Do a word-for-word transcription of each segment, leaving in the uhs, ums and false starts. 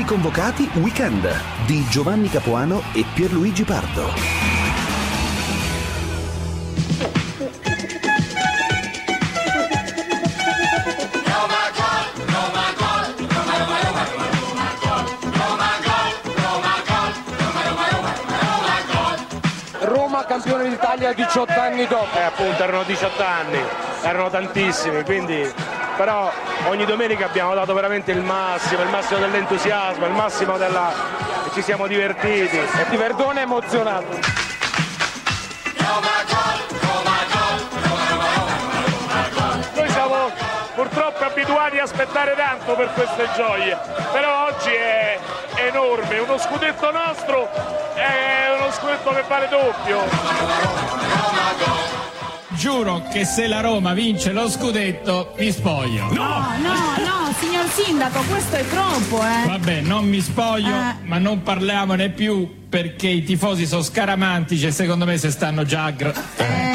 Tutti convocati Weekend di Giovanni Capuano e Pierluigi Pardo. Campione d'Italia diciotto anni dopo. Eh, appunto, erano diciotto anni, erano tantissimi, quindi però ogni domenica abbiamo dato veramente il massimo, il massimo dell'entusiasmo, il massimo della... e ci siamo divertiti. E di Verdone è emozionato. Noi siamo purtroppo abituati a aspettare tanto per queste gioie, però oggi è enorme, uno scudetto nostro è uno scudetto che vale doppio. Giuro che se la Roma vince lo scudetto mi spoglio. No, no, no, signor Sindaco, questo è troppo, eh. Vabbè, non mi spoglio, eh. ma non parliamone più perché i tifosi sono scaramantici e secondo me se stanno già a gra- eh.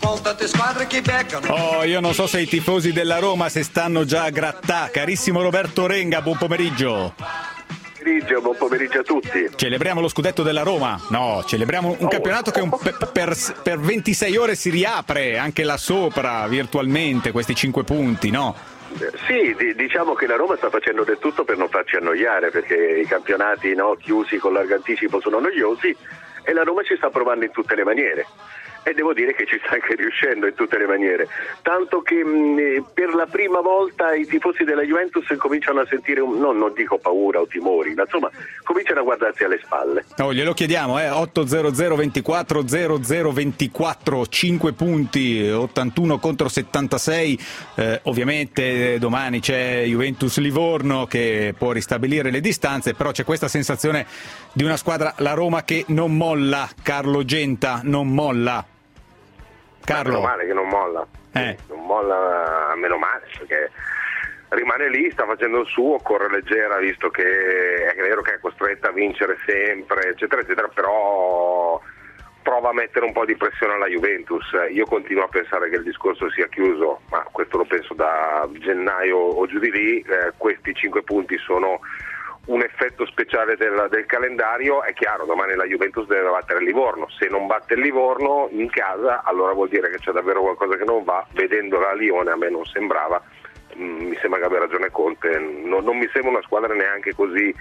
Oh, io non so se i tifosi della Roma se stanno già a grattà. Carissimo Roberto Renga, buon pomeriggio. Pomeriggio, buon pomeriggio a tutti. Celebriamo lo scudetto della Roma? No, celebriamo un oh, campionato che un, per, per, per ventisei ore si riapre anche là sopra virtualmente, questi cinque punti, no? Sì, d- diciamo che la Roma sta facendo del tutto per non farci annoiare, perché i campionati, no, chiusi con largo anticipo sono noiosi e la Roma ci sta provando in tutte le maniere. E devo dire che ci sta anche riuscendo in tutte le maniere, tanto che mh, per la prima volta i tifosi della Juventus cominciano a sentire un, no, non dico paura o timori, ma insomma cominciano a guardarsi alle spalle. Oh, glielo chiediamo, eh? otto zero zero ventiquattro zero zero ventiquattro, cinque punti, ottantuno contro settantasei, eh, ovviamente domani c'è Juventus-Livorno che può ristabilire le distanze, però c'è questa sensazione di una squadra, la Roma, che non molla. Carlo Genta non molla. Carlo. Meno male che non molla, eh. non molla, meno male, perché rimane lì, sta facendo il suo, corre leggera, visto che è vero che è costretta a vincere sempre, eccetera, eccetera, però prova a mettere un po' di pressione alla Juventus. Io continuo a pensare che il discorso sia chiuso, ma questo lo penso da gennaio o giù di lì. Eh, questi cinque punti sono un effetto speciale del, del calendario. È chiaro, domani la Juventus deve battere il Livorno, se non batte il Livorno in casa allora vuol dire che c'è davvero qualcosa che non va. Vedendola a Lione a me non sembrava, mm, mi sembra che abbia ragione Conte, non, non mi sembra una squadra neanche così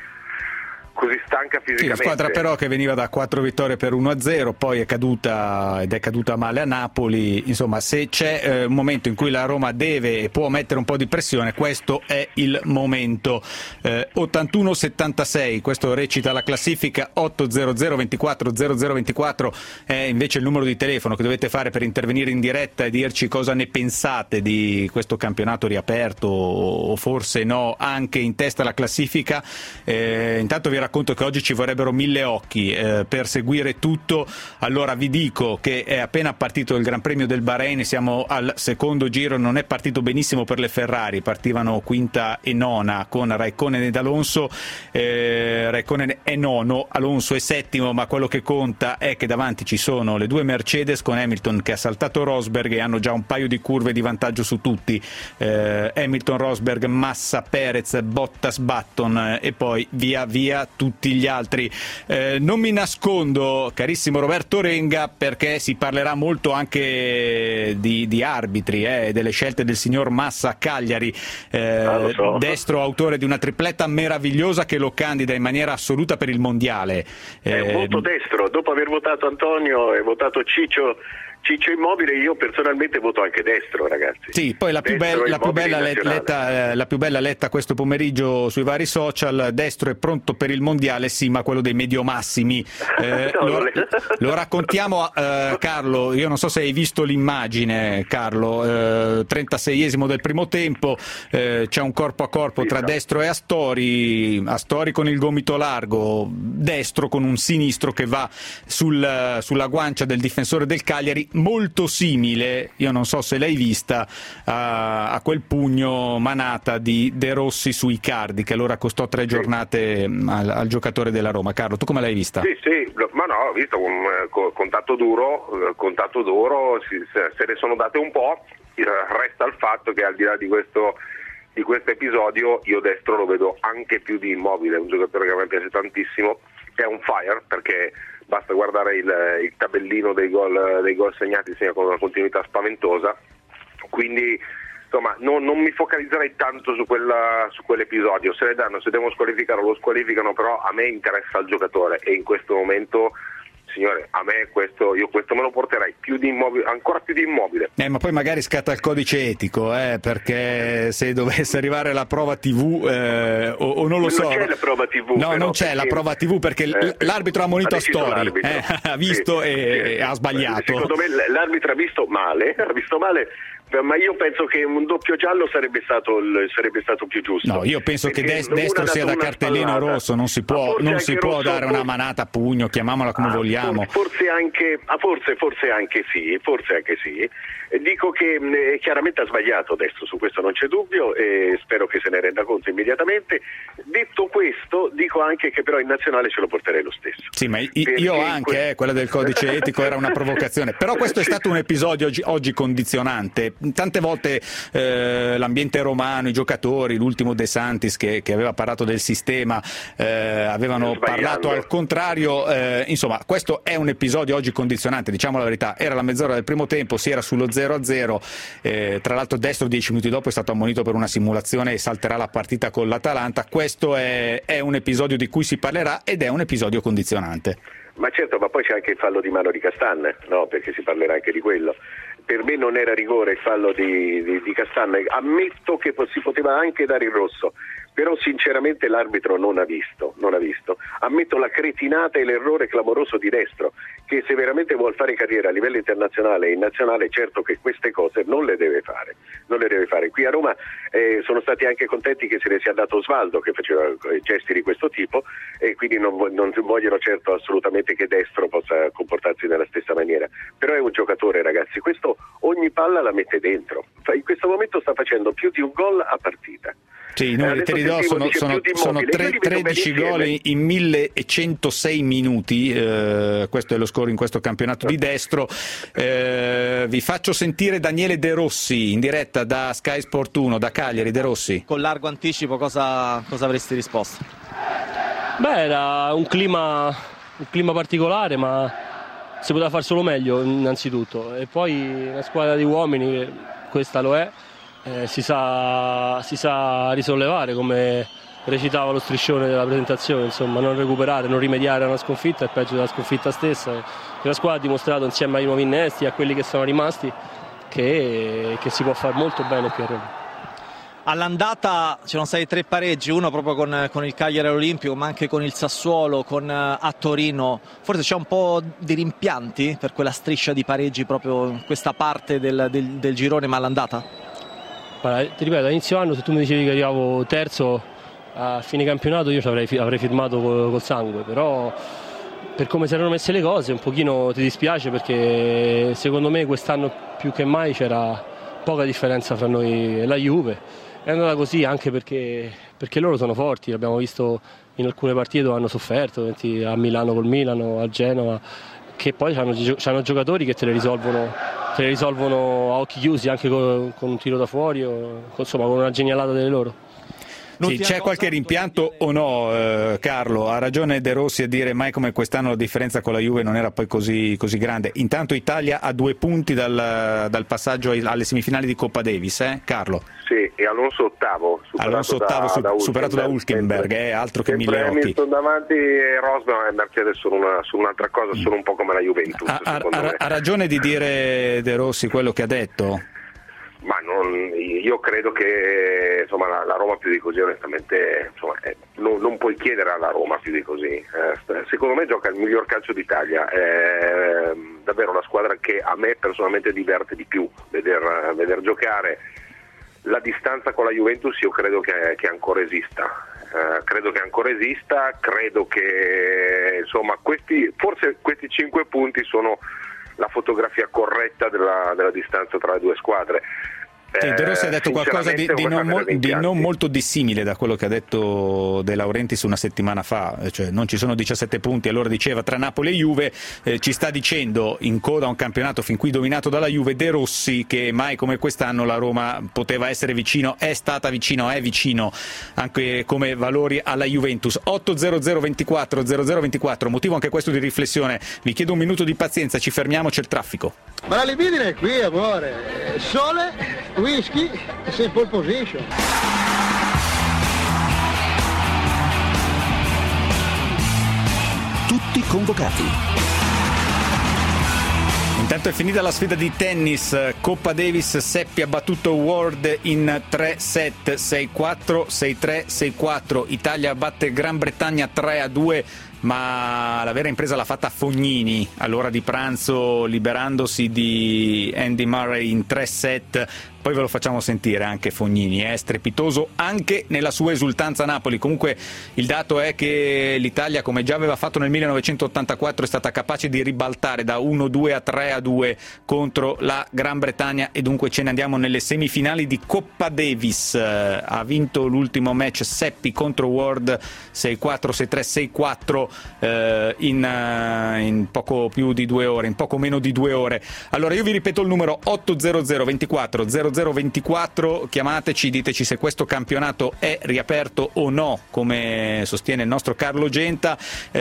così stanca fisicamente. Sì, squadra però che veniva da quattro vittorie per uno a zero, poi è caduta ed è caduta male a Napoli. Insomma, se c'è eh, un momento in cui la Roma deve e può mettere un po' di pressione, questo è il momento. eh, ottantuno settantasei, questo recita la classifica. Otto zero zero ventiquattro zero zero ventiquattro è invece il numero di telefono che dovete fare per intervenire in diretta e dirci cosa ne pensate di questo campionato riaperto, o forse no, anche in testa alla classifica. Eh, intanto vi racconto che oggi ci vorrebbero mille occhi eh, per seguire tutto. Allora vi dico che è appena partito il Gran Premio del Bahrain, siamo al secondo giro, non è partito benissimo per le Ferrari, partivano quinta e nona con Raikkonen ed Alonso. eh, Raikkonen è nono, Alonso è settimo, ma quello che conta è che davanti ci sono le due Mercedes con Hamilton che ha saltato Rosberg e hanno già un paio di curve di vantaggio su tutti. eh, Hamilton, Rosberg, Massa, Perez, Bottas, Button eh, e poi via via tutti gli altri. Eh, non mi nascondo, carissimo Roberto Renga, perché si parlerà molto anche di, di arbitri, eh, delle scelte del signor Massa a Cagliari, eh, ah, so. destro autore di una tripletta meravigliosa che lo candida in maniera assoluta per il mondiale. È Eh, molto destro, dopo aver votato Antonio e votato Ciccio Ciccio Immobile, io personalmente voto anche destro, ragazzi. Sì, poi la più, Destro be- la più bella Immobile letta, eh, la più bella letta questo pomeriggio sui vari social: destro è pronto per il mondiale, sì, ma quello dei medio-massimi. Eh, No, lo, non è- lo raccontiamo, eh, Carlo, io non so se hai visto l'immagine, Carlo, eh, trentaseiesimo del primo tempo, eh, c'è un corpo a corpo Sì, tra no. destro e Astori, Astori con il gomito largo, destro con un sinistro che va sul, sulla guancia del difensore del Cagliari, molto simile, io non so se l'hai vista, a, a quel pugno manata di De Rossi su Icardi che allora costò tre giornate al, al giocatore della Roma. Carlo, tu come l'hai vista? Sì, sì, ma no, ho visto un eh, contatto duro, eh, contatto duro, si, se, se ne sono date un po'. Resta il fatto che al di là di questo di questo episodio io Destro lo vedo anche più di Immobile, un giocatore che a me piace tantissimo, è un fire perché basta guardare il, il tabellino dei gol, dei gol segnati, segna con una continuità spaventosa, quindi insomma non, non mi focalizzerei tanto su, quella, su quell'episodio, se le danno, se devono squalificare lo squalificano, però a me interessa il giocatore e in questo momento, signore, a me questo, io questo me lo porterei più di Immobile, ancora più di Immobile. Eh, ma poi magari scatta il codice etico, eh, perché se dovesse arrivare la prova tivù eh, o, o non lo non so. Non c'è la prova tivù. No, però, non c'è perché, la prova tivù perché eh, l'arbitro ha monito a story, eh, ha visto sì, e sì. ha sbagliato. Secondo me l'arbitro ha visto male, ha visto male. Ma io penso che un doppio giallo sarebbe stato, il, sarebbe stato più giusto. No, io penso perché che des- Destro sia da cartellino spallata. rosso, non si può, non si può rosso, dare una manata a pugno, chiamiamola come ah, vogliamo. Forse anche, ah, forse, forse anche sì, forse anche sì. E dico che mh, chiaramente ha sbagliato Destro, su questo non c'è dubbio e spero che se ne renda conto immediatamente. Detto questo, dico anche che però in nazionale ce lo porterei lo stesso. Sì, ma io, io anche, que- eh, quella del codice etico era una provocazione, però questo è stato un episodio oggi, oggi condizionante. Tante volte eh, l'ambiente romano, i giocatori, l'ultimo De Santis che, che aveva parlato del sistema, eh, avevano parlato al contrario, eh, insomma questo è un episodio oggi condizionante, diciamo la verità, era la mezz'ora del primo tempo, si era sullo zero a zero, eh, tra l'altro Destro dieci minuti dopo è stato ammonito per una simulazione e salterà la partita con l'Atalanta, questo è, è un episodio di cui si parlerà ed è un episodio condizionante. Ma certo, ma poi c'è anche il fallo di mano di Castan, no? Perché si parlerà anche di quello. Per me non era rigore il fallo di, di, di Castan, ammetto che si poteva anche dare il rosso, però sinceramente l'arbitro non ha visto, non ha visto. Ammetto la cretinata e l'errore clamoroso di Destro, che se veramente vuol fare carriera a livello internazionale e in nazionale, certo che queste cose non le deve fare, non le deve fare. Qui a Roma eh, sono stati anche contenti che se ne sia dato Osvaldo, che faceva gesti di questo tipo, e quindi non, non vogliono certo assolutamente che Destro possa comportarsi nella stessa maniera, però è un giocatore, ragazzi, questo ogni palla la mette dentro, in questo momento sta facendo più di un gol a partita. Sì, i numeri te li do, sono, sono, sono tre, tredici gol in millecentosei minuti, eh, questo è lo score in questo campionato di Destro. Eh, vi faccio sentire Daniele De Rossi in diretta da Sky Sport uno, da Cagliari. De Rossi. Con largo anticipo cosa, cosa avresti risposto? Beh, era un clima, un clima particolare, ma si poteva far solo meglio innanzitutto, e poi una squadra di uomini, questa lo è, eh, si sa, si sa risollevare, come recitava lo striscione della presentazione, insomma, non recuperare, non rimediare a una sconfitta è peggio della sconfitta stessa. La squadra ha dimostrato insieme ai nuovi innesti, a quelli che sono rimasti, che, che si può fare molto bene qui a Roma. All'andata c'erano stati tre pareggi, uno proprio con, con il Cagliari all'Olimpico, ma anche con il Sassuolo, con, a Torino. Forse c'è un po' di rimpianti per quella striscia di pareggi proprio in questa parte del, del, del girone, ma all'andata? Guarda, ti ripeto, all'inizio anno se tu mi dicevi che arrivavo terzo a fine campionato io ci avrei, avrei firmato col, col sangue, però per come si erano messe le cose un pochino ti dispiace, perché secondo me quest'anno più che mai c'era poca differenza fra noi e la Juve. È andata così anche perché, perché loro sono forti, l'abbiamo visto in alcune partite dove hanno sofferto, a Milano col Milano, a Genova, che poi hanno giocatori che te le risolvono, te le risolvono a occhi chiusi, anche con, con un tiro da fuori o insomma con una genialata delle loro. Sì, c'è qualche rimpianto o no, eh, Carlo? Ha ragione De Rossi a dire mai come quest'anno la differenza con la Juve non era poi così, così grande. Intanto Italia ha due punti dal, dal passaggio alle semifinali di Coppa Davis, eh? Carlo? Sì, e Alonso ottavo, superato Alonso ottavo, da, su, da superato da Hülkenberg, eh, altro che mille occhi. Hamilton davanti e Rosberg e Mercedes sono una, su un'altra cosa, sono un po' come la Juventus. Ha, ha, ha ragione di dire De Rossi quello che ha detto? Ma non, io credo che insomma, la, la Roma più di così onestamente insomma, eh, non, non puoi chiedere alla Roma più di così. Eh, secondo me gioca il miglior calcio d'Italia, è davvero una squadra che a me personalmente diverte di più veder, veder giocare. La distanza con la Juventus io credo che, che ancora esista, eh, credo che ancora esista, credo che insomma questi, forse questi cinque punti sono la fotografia corretta della, della distanza tra le due squadre. Sì, De Rossi ha detto qualcosa di, di, non mo- di non molto dissimile da quello che ha detto De Laurentiis una settimana fa, cioè non ci sono diciassette punti, allora diceva tra Napoli e Juve, eh, ci sta dicendo in coda a un campionato fin qui dominato dalla Juve De Rossi che mai come quest'anno la Roma poteva essere vicino, è stata vicino, è vicino anche come valori alla Juventus. Otto zero zero ventiquattro zero zero ventiquattro, motivo anche questo di riflessione, vi chiedo un minuto di pazienza, ci fermiamo, c'è il traffico. Ma la libidine è qui, amore, sole, whisky, sei in pole position. Tutti convocati. Intanto è finita la sfida di tennis, Coppa Davis, Seppi ha battuto Ward in tre set, sei quattro, sei tre, sei quattro, Italia batte Gran Bretagna tre a due, ma la vera impresa l'ha fatta Fognini all'ora di pranzo liberandosi di Andy Murray in tre set. Poi ve lo facciamo sentire anche Fognini, è strepitoso anche nella sua esultanza a Napoli. Comunque il dato è che l'Italia, come già aveva fatto nel millenovecentottantaquattro, è stata capace di ribaltare da uno due a tre a due contro la Gran Bretagna e dunque ce ne andiamo nelle semifinali di Coppa Davis. Ha vinto l'ultimo match Seppi contro Ward sei quattro, sei tre, sei quattro eh, in, uh, in poco più di due ore, in poco meno di due ore. Allora io vi ripeto il numero otto zero zero ventiquattro zero zero ventiquattro, chiamateci, diteci se questo campionato è riaperto o no, come sostiene il nostro Carlo Genta.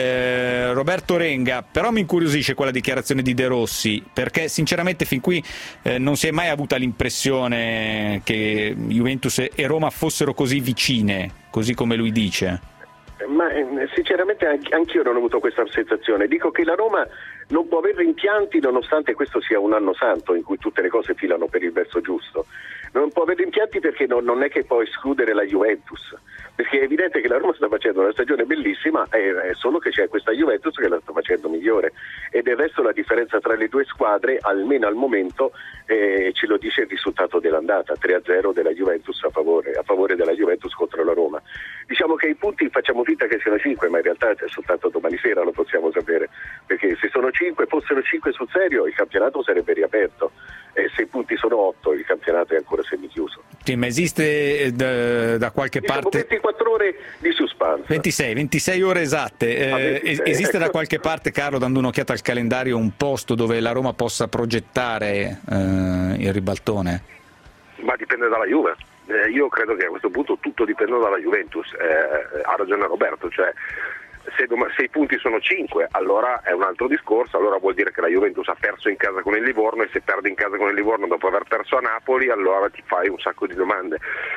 eh, Roberto Renga, però mi incuriosisce quella dichiarazione di De Rossi, perché sinceramente fin qui eh, non si è mai avuta l'impressione che Juventus e Roma fossero così vicine, così come lui dice. Ma eh, sinceramente anch'io non ho avuto questa sensazione. Dico che la Roma non può avere rimpianti nonostante questo sia un anno santo in cui tutte le cose filano per il verso giusto. Non può avere rimpianti perché non, non è che può escludere la Juventus, perché è evidente che la Roma sta facendo una stagione bellissima, è, è solo che c'è questa Juventus che la sta facendo migliore e del resto la differenza tra le due squadre, almeno al momento, eh, ce lo dice il risultato dell'andata, tre a zero della Juventus a favore, a favore della Juventus contro la Roma. Diciamo che i punti facciamo finta che siano cinque, ma in realtà è soltanto domani sera lo possiamo sapere, perché se sono cinque, fossero cinque sul serio il campionato sarebbe riaperto, e se i punti sono otto il campionato è ancora semichiuso. Sì, ma esiste da, da qualche diciamo parte ventiquattro ore di suspense, ventisei, ventisei ore esatte. Eh, ventisei, esiste ecco. Da qualche parte, Carlo, dando un'occhiata al calendario, un posto dove la Roma possa progettare eh, il ribaltone? Ma dipende dalla Juve. Eh, io credo che a questo punto tutto dipenda dalla Juventus. Eh, ha ragione Roberto, cioè se, dom- se i punti sono cinque allora è un altro discorso, allora vuol dire che la Juventus ha perso in casa con il Livorno e se perde in casa con il Livorno dopo aver perso a Napoli allora ti fai un sacco di domande,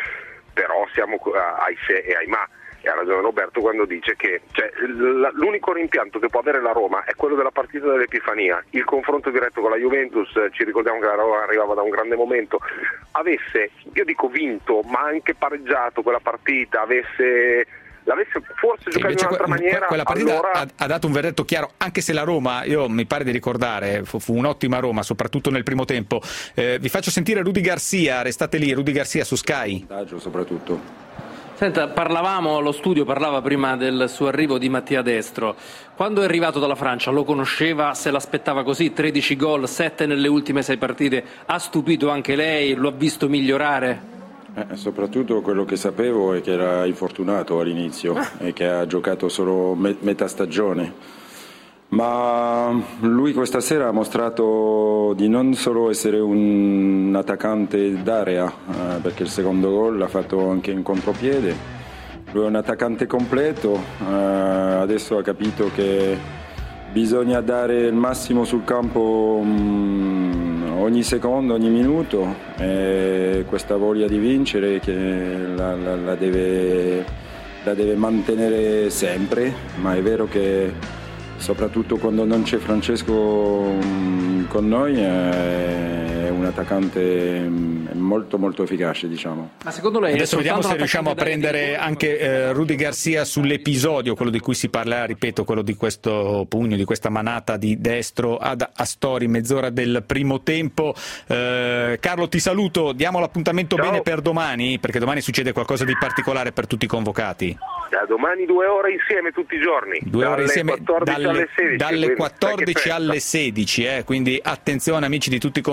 però siamo ai se e ai ma. E ha ragione Roberto quando dice che cioè, l'unico rimpianto che può avere la Roma è quello della partita dell'Epifania, il confronto diretto con la Juventus. Ci ricordiamo che la Roma arrivava da un grande momento, avesse, io dico vinto, ma anche pareggiato quella partita, avesse l'avesse forse giocato in un'altra que- maniera, quella partita allora... ha, ha dato un verdetto chiaro, anche se la Roma, io mi pare di ricordare, fu, fu un'ottima Roma soprattutto nel primo tempo. Eh, vi faccio sentire Rudy Garcia, restate lì, Rudy Garcia su Sky. Soprattutto Senta, parlavamo, lo studio parlava prima del suo arrivo di Mattia Destro. Quando è arrivato dalla Francia lo conosceva, se l'aspettava così, tredici gol, sette nelle ultime sei partite, ha stupito anche lei, lo ha visto migliorare? Eh, soprattutto quello che sapevo è che era infortunato all'inizio e che ha giocato solo me- metà stagione. Ma lui questa sera ha mostrato di non solo essere un attaccante d'area, eh, perché il secondo gol l'ha fatto anche in contropiede. Lui è un attaccante completo, eh, adesso ha capito che bisogna dare il massimo sul campo mh, ogni secondo, ogni minuto, e questa voglia di vincere che la, la, la, deve, la deve mantenere sempre, ma è vero che soprattutto quando non c'è Francesco con noi è un attaccante molto molto efficace, diciamo. Ma secondo lei adesso vediamo se riusciamo a prendere anche eh, Rudy Garcia sull'episodio, quello di cui si parla, ripeto, quello di questo pugno, di questa manata di destro ad Astori, mezz'ora del primo tempo. eh, Carlo, ti saluto, diamo l'appuntamento Ciao. Bene per domani, perché domani succede qualcosa di particolare per tutti i convocati. Da domani due ore insieme tutti i giorni, due ore insieme dalle, alle sedici, dalle quindi, quattordici alle sedici, eh, quindi attenzione amici di tutti i convocati.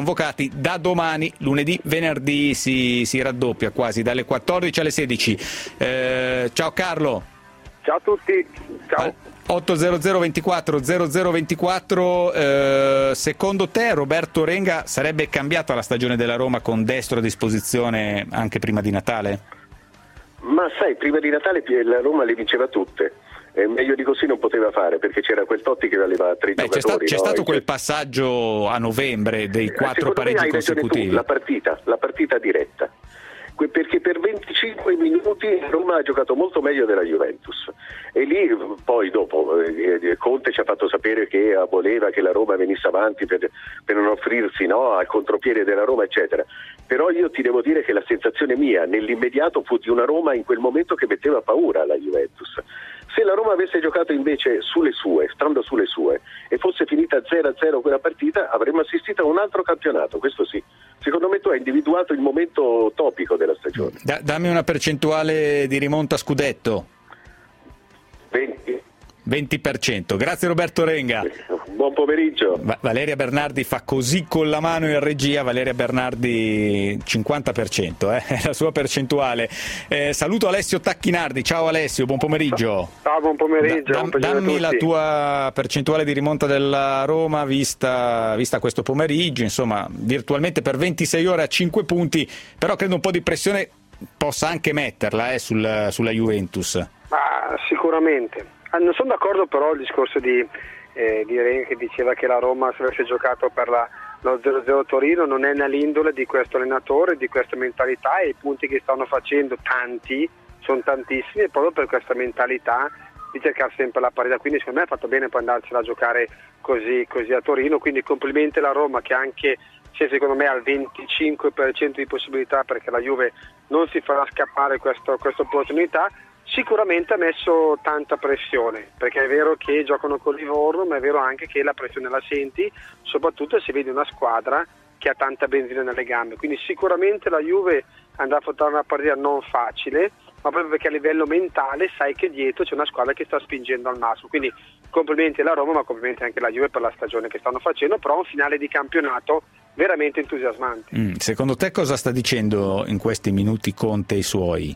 quindi da domani, lunedì, venerdì si, si raddoppia quasi dalle quattordici alle sedici. Eh, ciao Carlo. Ciao a tutti. Ciao. otto zero zero ventiquattro zero zero ventiquattro, eh, secondo te Roberto Renga sarebbe cambiata la stagione della Roma con Destro a disposizione anche prima di Natale? Ma sai, prima di Natale la Roma le vinceva tutte. E meglio di così non poteva fare, perché c'era quel Totti che valeva tre Beh, giocatori. C'è, sta, c'è no? stato quel passaggio a novembre dei quattro Secondo pareggi me hai ragione consecutivi. tu, la partita, la partita diretta. Que- Perché per venticinque minuti Roma ha giocato molto meglio della Juventus. E lì poi dopo eh, Conte ci ha fatto sapere che voleva che la Roma venisse avanti per, per non offrirsi, no, al contropiede della Roma, eccetera. Però io ti devo dire che la sensazione mia nell'immediato fu di una Roma in quel momento che metteva paura alla Juventus. Se la Roma avesse giocato invece sulle sue, stando sulle sue, e fosse finita zero a zero quella partita, avremmo assistito a un altro campionato, questo sì. Secondo me tu hai individuato il momento topico della stagione. Da, dammi una percentuale di rimonta a scudetto. venti. venti per cento. Grazie Roberto Renga. Buon pomeriggio. Va- Valeria Bernardi fa così con la mano in regia. Valeria Bernardi cinquanta per cento, eh? È la sua percentuale. Eh, saluto Alessio Tacchinardi. Ciao Alessio, buon pomeriggio. Ciao, buon pomeriggio. Da- buon dam- pomeriggio a dammi la tutti. tua percentuale di rimonta della Roma vista, vista questo pomeriggio, insomma virtualmente per ventisei ore a cinque punti, però credo un po' di pressione possa anche metterla eh, sul, sulla Juventus. Ma sicuramente. Ah, non sono d'accordo però il discorso di, eh, di Renga che diceva che la Roma se avesse giocato per la, lo zero zero Torino non è nell'indole di questo allenatore, di questa mentalità, e i punti che stanno facendo tanti, sono tantissimi, proprio per questa mentalità di cercare sempre la parità. Quindi secondo me ha fatto bene poi andarsela a giocare così, così a Torino, quindi complimenti alla Roma che anche se secondo me ha il venticinque per cento di possibilità, perché la Juve non si farà scappare questo, questa opportunità. Sicuramente ha messo tanta pressione, perché è vero che giocano con Livorno, ma è vero anche che la pressione la senti, soprattutto se vedi una squadra che ha tanta benzina nelle gambe. Quindi sicuramente la Juve andrà a affrontare una partita non facile, ma proprio perché a livello mentale sai che dietro c'è una squadra che sta spingendo al massimo. Quindi complimenti alla Roma, ma complimenti anche alla Juve per la stagione che stanno facendo, però un finale di campionato veramente entusiasmante. Mm, secondo te cosa sta dicendo in questi minuti Conte e i suoi?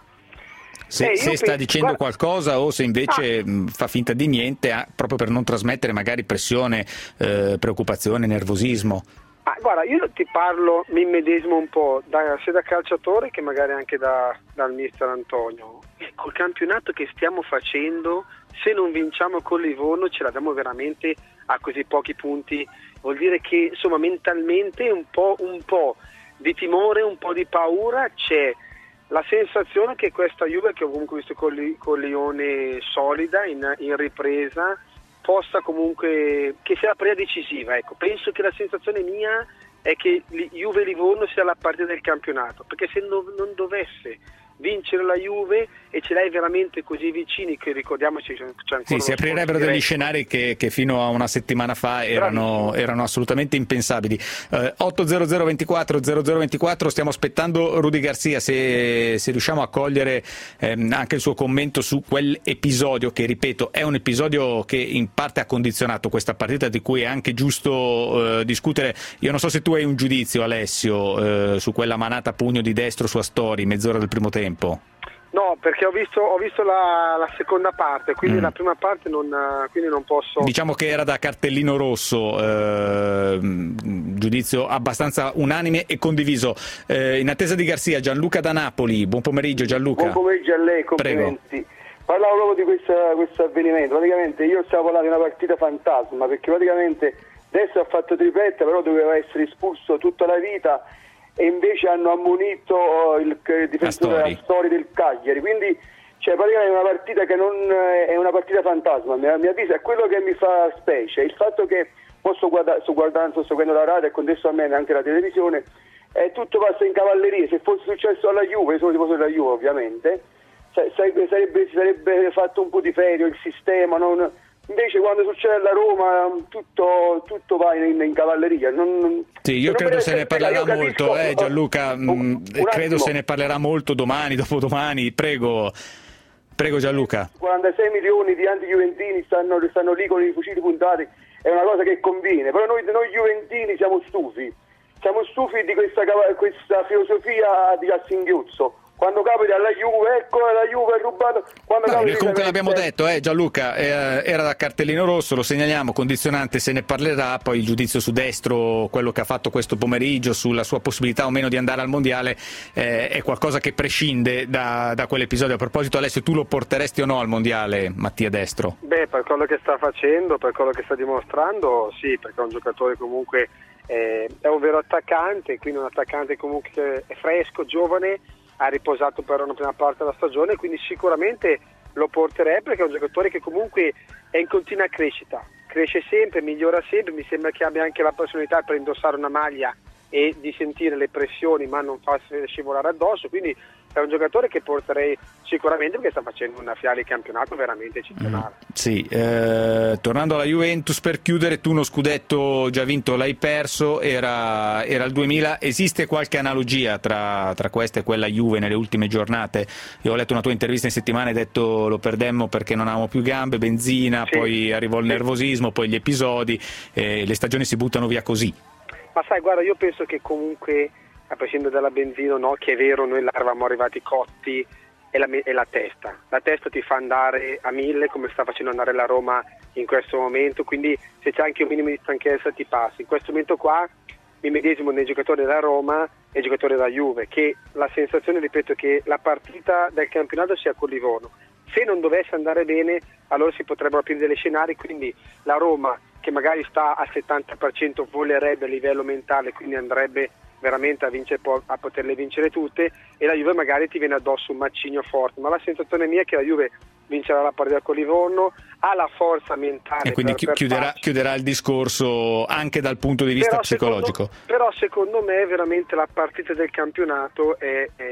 Se, Eh, se io sta penso- dicendo guarda- qualcosa o se invece mh, fa finta di niente, ah, proprio per non trasmettere magari pressione, eh, preoccupazione, nervosismo. Ah, guarda, io ti parlo, mi immedesimo un po' da, sia da calciatore che magari anche da, dal mister Antonio. Col campionato che stiamo facendo, se non vinciamo con Livorno ce l'abbiamo veramente a così pochi punti, vuol dire che insomma mentalmente un po', un po' di timore, un po' di paura c'è. La sensazione che questa Juve, che ho comunque visto con, Li, con Lione solida, in, in ripresa, possa comunque, che sia la partita decisiva. Ecco, penso che la sensazione mia è che Juve-Livorno sia la partita del campionato, perché se non, non dovesse vincere la Juve e ce l'hai veramente così vicini, che ricordiamoci c'è ancora Sì, si aprirebbero degli scenari che, che fino a una settimana fa erano, erano assolutamente impensabili. Eh, otto zero zero ventiquattro zero zero ventiquattro, stiamo aspettando Rudy Garcia, se, se riusciamo a cogliere ehm, anche il suo commento su quell'episodio che, ripeto, è un episodio che in parte ha condizionato questa partita, di cui è anche giusto eh, discutere. Io non so se tu hai un giudizio, Alessio, eh, su quella manata a pugno di Destro su Astori, mezz'ora del primo tempo. No, perché ho visto, ho visto la, la seconda parte, quindi Mm. la prima parte non, quindi non posso... Diciamo che era da cartellino rosso, eh, giudizio abbastanza unanime e condiviso. Eh, in attesa di Garcia, Gianluca da Napoli. Buon pomeriggio Gianluca. Buon pomeriggio a lei, complimenti. Parlavo proprio di questa, questo avvenimento. Praticamente io stavo parlando di una partita fantasma, perché praticamente adesso ha fatto tripletta, però doveva essere espulso tutta la vita, e invece hanno ammonito il, il difensore Astori. Astori del Cagliari, quindi cioè, praticamente è una partita che non è una partita fantasma, a mio avviso. È quello che mi fa specie, il fatto che sto guardando, sto guardando, sto seguendo la radio e contestualmente anche la televisione, e tutto passa in cavalleria. Se fosse successo alla Juve, io sono tifoso della Juve ovviamente, sarebbe, sarebbe, sarebbe fatto un po' di ferio il sistema, non... Invece quando succede alla Roma tutto, tutto va in, in cavalleria. Non, non, Sì, io credo se ne parlerà io molto, capisco, eh, Gianluca, un, mh, un credo attimo. se ne parlerà molto domani, dopodomani, prego, prego Gianluca. quarantasei milioni di anti-juventini stanno, stanno lì con i fucili puntati, è una cosa che conviene, però noi, noi juventini siamo stufi. siamo stufi di questa, questa filosofia di a singhiuzzo. Quando capita alla Juve, ecco la Juve è rubato. Quando Beh, capita comunque la... l'abbiamo detto, eh, Gianluca, eh, era da cartellino rosso, lo segnaliamo, condizionante, se ne parlerà, poi il giudizio su Destro, quello che ha fatto questo pomeriggio, sulla sua possibilità o meno di andare al Mondiale, eh, è qualcosa che prescinde da, da quell'episodio. A proposito, Alessio, tu lo porteresti o no al Mondiale, Mattia Destro? Beh, per quello che sta facendo, per quello che sta dimostrando, sì, perché è un giocatore comunque eh, è un vero attaccante, quindi un attaccante comunque è fresco, giovane, ha riposato per una prima parte della stagione, quindi sicuramente lo porterebbe, perché è un giocatore che comunque è in continua crescita, cresce sempre, migliora sempre, mi sembra che abbia anche la personalità per indossare una maglia e di sentire le pressioni ma non farsi scivolare addosso, quindi è un giocatore che porterei sicuramente, perché sta facendo una finale di campionato veramente eccezionale. Mm, sì, eh, tornando alla Juventus, per chiudere, tu uno scudetto già vinto l'hai perso, era, era il duemila, esiste qualche analogia tra, tra questa e quella Juve nelle ultime giornate? Io ho letto una tua intervista in settimana e hai detto lo perdemmo perché non avevamo più gambe, benzina, sì, poi arrivò il sì. nervosismo, poi gli episodi, eh, le stagioni si buttano via così. Ma sai, guarda, io penso che comunque, a prescindere dalla benzina, no, che è vero, noi eravamo arrivati cotti, è la, è la testa. La testa ti fa andare a mille, come sta facendo andare la Roma in questo momento, quindi se c'è anche un minimo di stanchezza ti passi. In questo momento qua mi medesimo nei giocatori della Roma e nei giocatori della Juve, che la sensazione, ripeto, è che la partita del campionato sia con Livorno. Se non dovesse andare bene, allora si potrebbero aprire degli scenari, quindi la Roma, che magari sta al settanta per cento, volerebbe a livello mentale, quindi andrebbe veramente a, vincere, a poterle vincere tutte, e la Juve magari ti viene addosso un macigno forte, ma la sensazione mia è che la Juve vincerà la partita con Livorno, ha la forza mentale e quindi per, per chiuderà, chiuderà il discorso anche dal punto di vista però psicologico. Secondo, però secondo me veramente la partita del campionato è, è,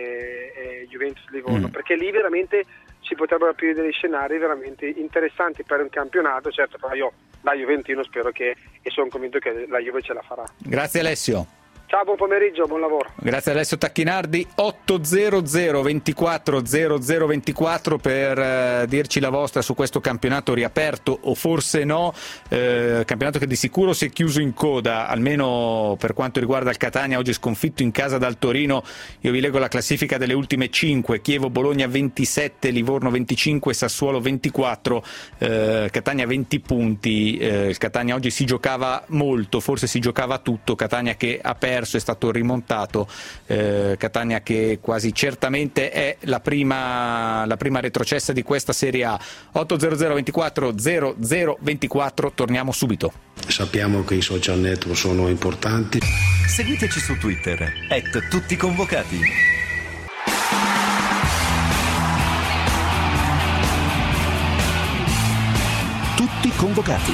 è Juventus-Livorno, mm. perché lì veramente si potrebbero aprire degli scenari veramente interessanti per un campionato. Certo, però io da Juventino spero che, e sono convinto che la Juve ce la farà. Grazie Alessio. Ciao, buon pomeriggio, buon lavoro. Grazie Alessio Tacchinardi. Ottocento ventiquattro zero zero ventiquattro per eh, dirci la vostra su questo campionato riaperto o forse no, eh, campionato che di sicuro si è chiuso in coda, almeno per quanto riguarda il Catania, oggi sconfitto in casa dal Torino. Io vi leggo la classifica delle ultime cinque: Chievo Bologna ventisette, Livorno venticinque, Sassuolo ventiquattro, eh, Catania venti punti. Eh, il Catania oggi si giocava molto, forse si giocava tutto. Catania che ha perso, è stato rimontato, eh, Catania che quasi certamente è la prima, la prima retrocessa di questa Serie A. Ottocento ventiquattro zero zero ventiquattro, torniamo subito. Sappiamo che i social network sono importanti. Seguiteci su Twitter, at tutti convocati. Tutti convocati.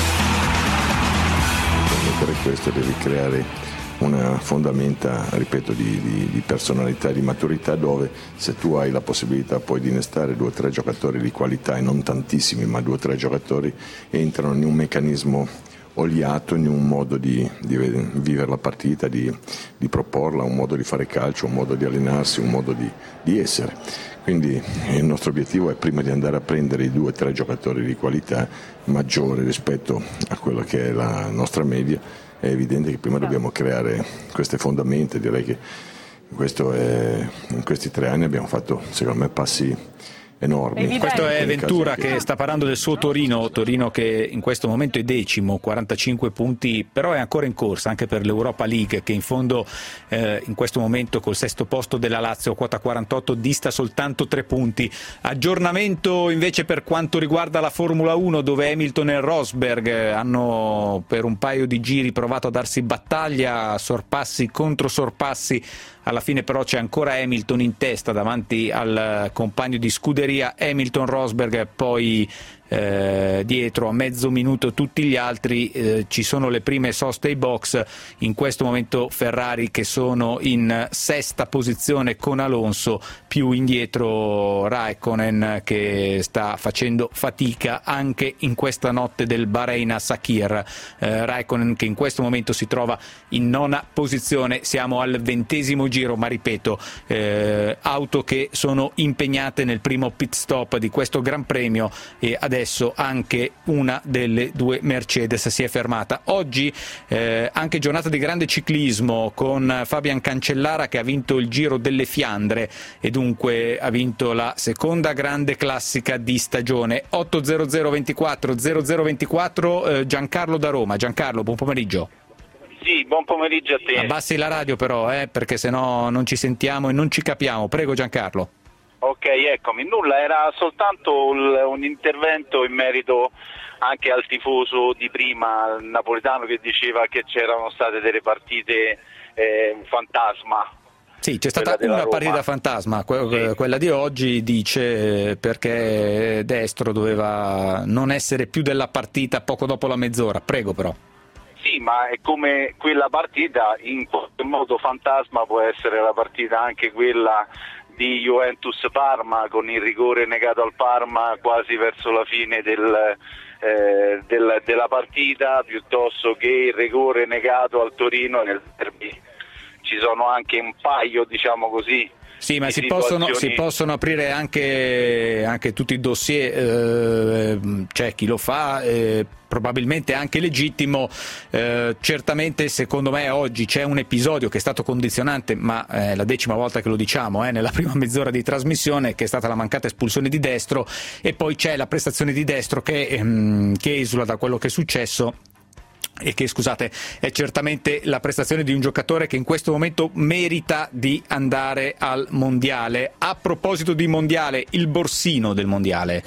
Per questo devi creare una fondamenta, ripeto, di, di, di personalità e di maturità, dove se tu hai la possibilità poi di innestare due o tre giocatori di qualità, e non tantissimi, ma due o tre giocatori, entrano in un meccanismo oliato, in un modo di, di vivere la partita, di, di proporla, un modo di fare calcio, un modo di allenarsi, un modo di, di essere. Quindi il nostro obiettivo è prima di andare a prendere i due o tre giocatori di qualità maggiore rispetto a quella che è la nostra media. È evidente che prima dobbiamo creare queste fondamenta. Direi che questo è, in questi tre anni abbiamo fatto, secondo me, passi enormi. Evidente. Questo è Ventura che sta parlando del suo Torino, Torino che in questo momento è decimo, quarantacinque punti, però è ancora in corsa anche per l'Europa League, che in fondo eh, in questo momento col sesto posto della Lazio, quota quarantotto, dista soltanto tre punti. Aggiornamento invece per quanto riguarda la Formula uno, dove Hamilton e Rosberg hanno per un paio di giri provato a darsi battaglia, sorpassi contro sorpassi. Alla fine però c'è ancora Hamilton in testa davanti al compagno di scuderia Hamilton, Rosberg, poi eh, dietro a mezzo minuto tutti gli altri. Eh, ci sono le prime soste ai box, in questo momento Ferrari che sono in sesta posizione con Alonso, più indietro Raikkonen che sta facendo fatica anche in questa notte del Bahrain a Sakhir. eh, Raikkonen che in questo momento si trova in nona posizione, siamo al ventesimo giro, ma ripeto, eh, auto che sono impegnate nel primo pit stop di questo Gran Premio, e adesso adesso anche una delle due Mercedes si è fermata. Oggi eh, anche giornata di grande ciclismo con Fabian Cancellara che ha vinto il Giro delle Fiandre e dunque ha vinto la seconda grande classica di stagione. otto zero zero ventiquattro zero zero ventiquattro eh, Giancarlo da Roma. Giancarlo, buon pomeriggio. Sì, buon pomeriggio a te. Abbassi la radio però, eh, perché sennò non ci sentiamo e non ci capiamo. Prego Giancarlo. Ok, eccomi. Nulla, era soltanto un intervento in merito anche al tifoso di prima, il napoletano, che diceva che c'erano state delle partite eh, fantasma. Sì, c'è stata una Roma. partita fantasma, que- sì. quella di oggi, dice, perché Destro doveva non essere più della partita poco dopo la mezz'ora. Prego però. Sì, ma è come quella partita, in qualche modo fantasma può essere la partita anche quella di Juventus-Parma, con il rigore negato al Parma quasi verso la fine del, eh, del, della partita, piuttosto che il rigore negato al Torino nel derby. Ci sono anche un paio, diciamo così. Sì, ma si possono, si possono aprire anche, anche tutti i dossier, eh, c'è chi lo fa, eh, probabilmente anche legittimo, eh, certamente secondo me oggi c'è un episodio che è stato condizionante, ma è la decima volta che lo diciamo, eh, nella prima mezz'ora di trasmissione, che è stata la mancata espulsione di Destro, e poi c'è la prestazione di Destro che, ehm, che esula da quello che è successo. E che, scusate, è certamente la prestazione di un giocatore che in questo momento merita di andare al mondiale. A proposito di mondiale, il borsino del mondiale.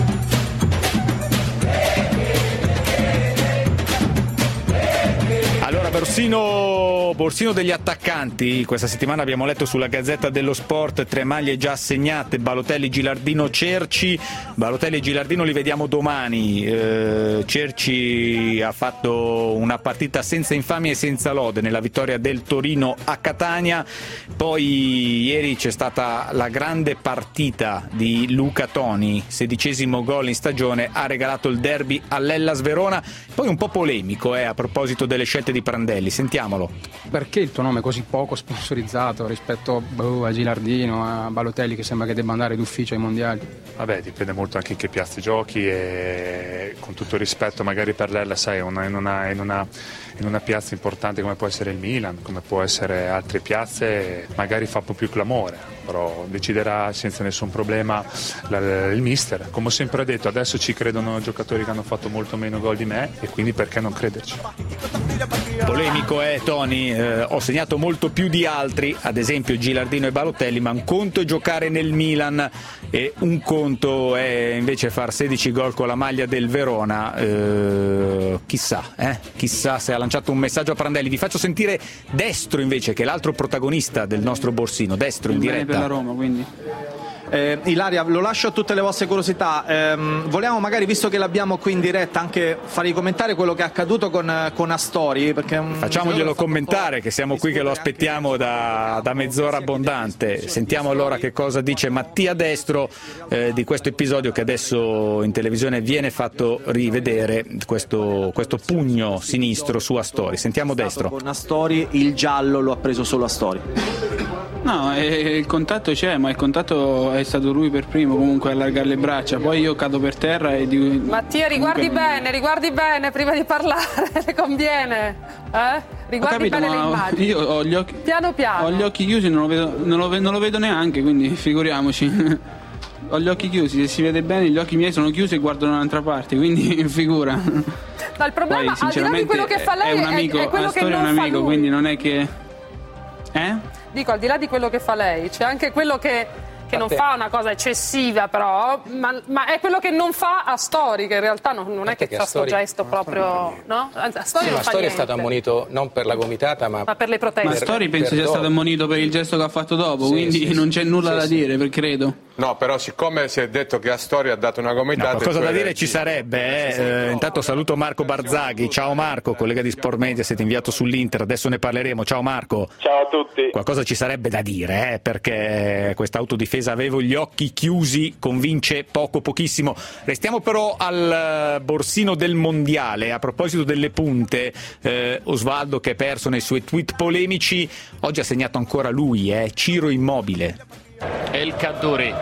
Allora, borsino, borsino degli attaccanti. Questa settimana abbiamo letto sulla Gazzetta dello Sport tre maglie già assegnate: Balotelli, Gilardino, Cerci. Balotelli e Gilardino li vediamo domani. eh, Cerci ha fatto una partita senza infamia e senza lode nella vittoria del Torino a Catania. Poi ieri c'è stata la grande partita di Luca Toni, sedicesimo gol in stagione, ha regalato il derby all'Hellas Verona. Poi un po' polemico eh, a proposito delle scelte di Prandelli, sentiamolo. Perché il tuo nome è così poco sponsorizzato rispetto boh, a Gilardino, a Balotelli, che sembra che debba andare d'ufficio ai mondiali? Vabbè, dipende molto anche in che piazza giochi, e con tutto il rispetto magari per l'Ella, sai, una, in, una, in, una, in una piazza importante come può essere il Milan, come può essere altre piazze, magari fa un po' più clamore, però deciderà senza nessun problema la, il mister. Come ho sempre detto, adesso ci credono giocatori che hanno fatto molto meno gol di me, e quindi perché non crederci? Polemico è eh, Toni, eh, ho segnato molto più di altri, ad esempio Gilardino e Balotelli, ma un conto è giocare nel Milan e un conto è invece far sedici gol con la maglia del Verona. eh, chissà, eh? chissà se ha lanciato un messaggio a Prandelli. Vi faccio sentire Destro invece, che è l'altro protagonista del nostro borsino. Destro in diretta. Per la Roma, quindi. Eh, Ilaria, lo lascio a tutte le vostre curiosità. Eh, vogliamo magari, visto che l'abbiamo qui in diretta, anche fargli commentare quello che è accaduto con, con Astori, perché facciamoglielo commentare, che siamo qui che lo aspettiamo da, da mezz'ora abbondante. Sentiamo allora che cosa dice Mattia Destro eh, di questo episodio che adesso in televisione viene fatto rivedere, questo, questo pugno sinistro su Astori. Sentiamo Destro. Con Astori il giallo lo ha preso solo Astori. No, eh, il contatto c'è, ma il contatto è stato lui per primo comunque a allargare le braccia, poi io cado per terra e dico... Mattia, riguardi bene, non... riguardi bene prima di parlare, le conviene, eh? Riguardi capito, bene le immagini. Io ho gli occhi... Piano piano. Ho gli occhi chiusi, non lo vedo, non lo, non lo vedo neanche, quindi figuriamoci. Ho gli occhi chiusi, se si vede bene gli occhi miei sono chiusi e guardano un'altra parte, quindi figura. Ma il problema, poi, al di là di quello che fa lei, è un amico, è, è quello la che storia non è un amico, fa lui. Quindi non è che... Eh? Dico, al di là di quello che fa lei, c'è anche quello che, che non fa una cosa eccessiva, però, ma, ma è quello che non fa Astori, che in realtà non, non è che fa questo gesto proprio, no? Anzi, Astori sì, non ma fa Astori niente. è stato ammonito non per la gomitata, ma, ma per le proteste. Ma Astori penso sia stato ammonito per il gesto che ha fatto dopo, sì, quindi sì, non c'è nulla sì, da sì. dire, per credo. No, però siccome si è detto che Astori ha dato una gomitata... No, qualcosa da dire ci sarebbe, eh. Eh, intanto saluto Marco Barzaghi. Ciao Marco, collega di Sport Media, siete inviato sull'Inter, adesso ne parleremo. Ciao Marco. Ciao a tutti. Qualcosa ci sarebbe da dire, eh, perché questa autodifesa avevo gli occhi chiusi, convince poco pochissimo. Restiamo però al borsino del mondiale. A proposito delle punte, eh, Osvaldo, che è perso nei suoi tweet polemici, oggi ha segnato ancora lui, eh, Ciro Immobile. El Kaddouri,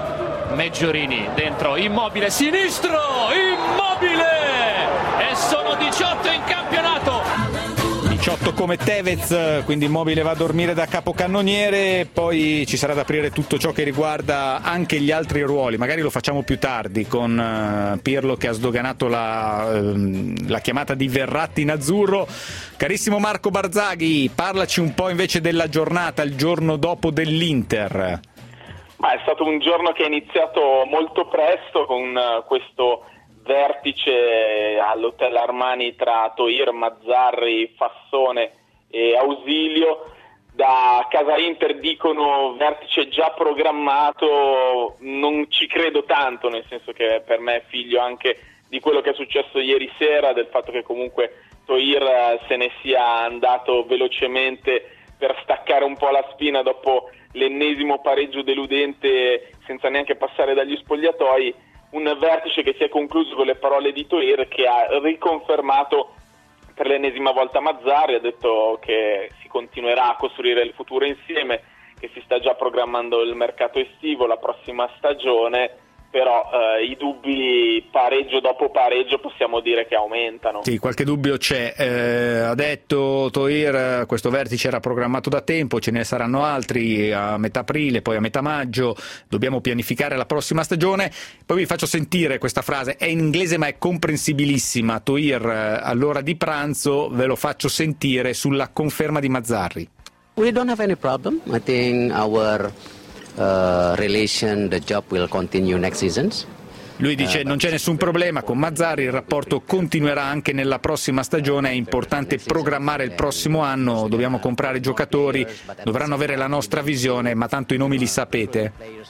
Meggiorini dentro, Immobile sinistro, Immobile, e sono diciotto in campionato. diciotto come Tevez, quindi Immobile va a dormire da capocannoniere, poi ci sarà da aprire tutto ciò che riguarda anche gli altri ruoli, magari lo facciamo più tardi con Pirlo che ha sdoganato la, la chiamata di Verratti in azzurro. Carissimo Marco Barzaghi, parlaci un po' invece della giornata, il giorno dopo dell'Inter. Ma è stato un giorno che è iniziato molto presto con questo vertice all'Hotel Armani tra Toir, Mazzarri, Fassone e Ausilio. Da casa Inter dicono vertice già programmato, non ci credo tanto, nel senso che per me è figlio anche di quello che è successo ieri sera, del fatto che comunque Toir se ne sia andato velocemente per staccare un po' la spina dopo l'ennesimo pareggio deludente senza neanche passare dagli spogliatoi. Un vertice che si è concluso con le parole di Toir, che ha riconfermato per l'ennesima volta Mazzarri, ha detto che si continuerà a costruire il futuro insieme, che si sta già programmando il mercato estivo, la prossima stagione, però eh, i dubbi pareggio dopo pareggio possiamo dire che aumentano. Sì, qualche dubbio c'è. Eh, ha detto Toir, questo vertice era programmato da tempo, ce ne saranno altri a metà aprile, poi a metà maggio, dobbiamo pianificare la prossima stagione. Poi vi faccio sentire questa frase, è in inglese ma è comprensibilissima. Toir all'ora di pranzo, ve lo faccio sentire sulla conferma di Mazzarri. We don't have any problem. I think our Uh, relation, the job will continue next season. Lui dice non c'è nessun problema con Mazzarri, il rapporto continuerà anche nella prossima stagione, è importante programmare il prossimo anno, dobbiamo comprare giocatori, dovranno avere la nostra visione, ma tanto i nomi li sapete.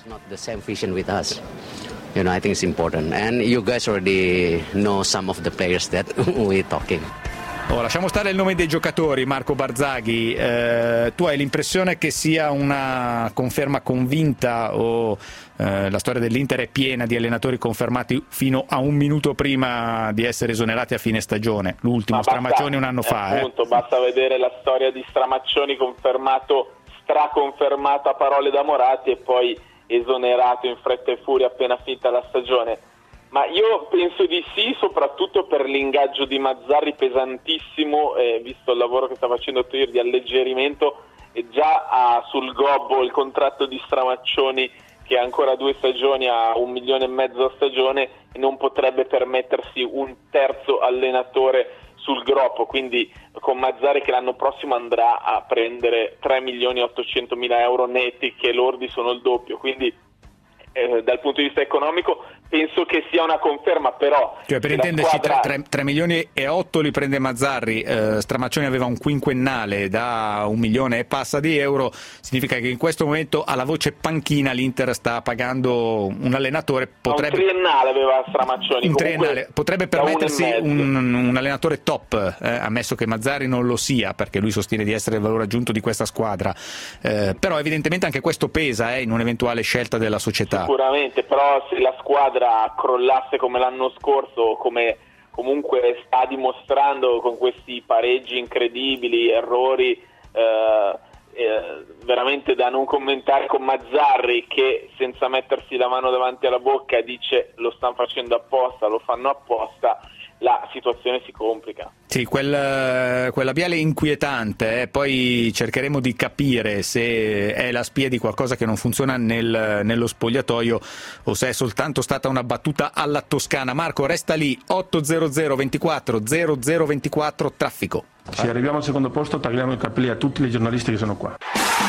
You know, I think it's important, and you guys already know some of the players that we're talking. Oh, lasciamo stare il nome dei giocatori, Marco Barzaghi. Eh, tu hai l'impressione che sia una conferma convinta o eh, la storia dell'Inter è piena di allenatori confermati fino a un minuto prima di essere esonerati a fine stagione? L'ultimo, basta, Stramaccioni un anno fa. Appunto, eh. Basta vedere la storia di Stramaccioni confermato, straconfermato a parole da Moratti e poi esonerato in fretta e furia appena finita la stagione. Ma io penso di sì, soprattutto per l'ingaggio di Mazzarri pesantissimo, eh, visto il lavoro che sta facendo Toir di alleggerimento, e già ha sul gobbo il contratto di Stramaccioni che ha ancora due stagioni a un milione e mezzo a stagione e non potrebbe permettersi un terzo allenatore sul groppo, quindi con Mazzarri che l'anno prossimo andrà a prendere tre milioni e ottocentomila euro netti, che lordi sono il doppio, quindi eh, dal punto di vista economico penso che sia una conferma, però cioè, per intenderci squadra... tre milioni e otto li prende Mazzarri, eh, Stramaccioni aveva un quinquennale da un milione e passa di euro, significa che in questo momento alla voce panchina l'Inter sta pagando un allenatore, potrebbe... un triennale aveva Stramaccioni, un triennale, potrebbe permettersi un, un allenatore top, eh, ammesso che Mazzarri non lo sia, perché lui sostiene di essere il valore aggiunto di questa squadra, eh, però evidentemente anche questo pesa eh, in un'eventuale scelta della società. Sicuramente, però se la squadra crollasse come l'anno scorso, come comunque sta dimostrando con questi pareggi incredibili, errori eh, eh, veramente da non commentare, con Mazzarri che senza mettersi la mano davanti alla bocca dice lo stanno facendo apposta, lo fanno apposta, la situazione si complica. Sì, quel, quel labiale inquietante, eh. Poi cercheremo di capire se è la spia di qualcosa che non funziona nel, nello spogliatoio o se è soltanto stata una battuta alla toscana. Marco, resta lì, otto zero zero ventiquattro zero zero ventiquattro traffico. Se arriviamo al secondo posto tagliamo i capelli a tutti i giornalisti che sono qua.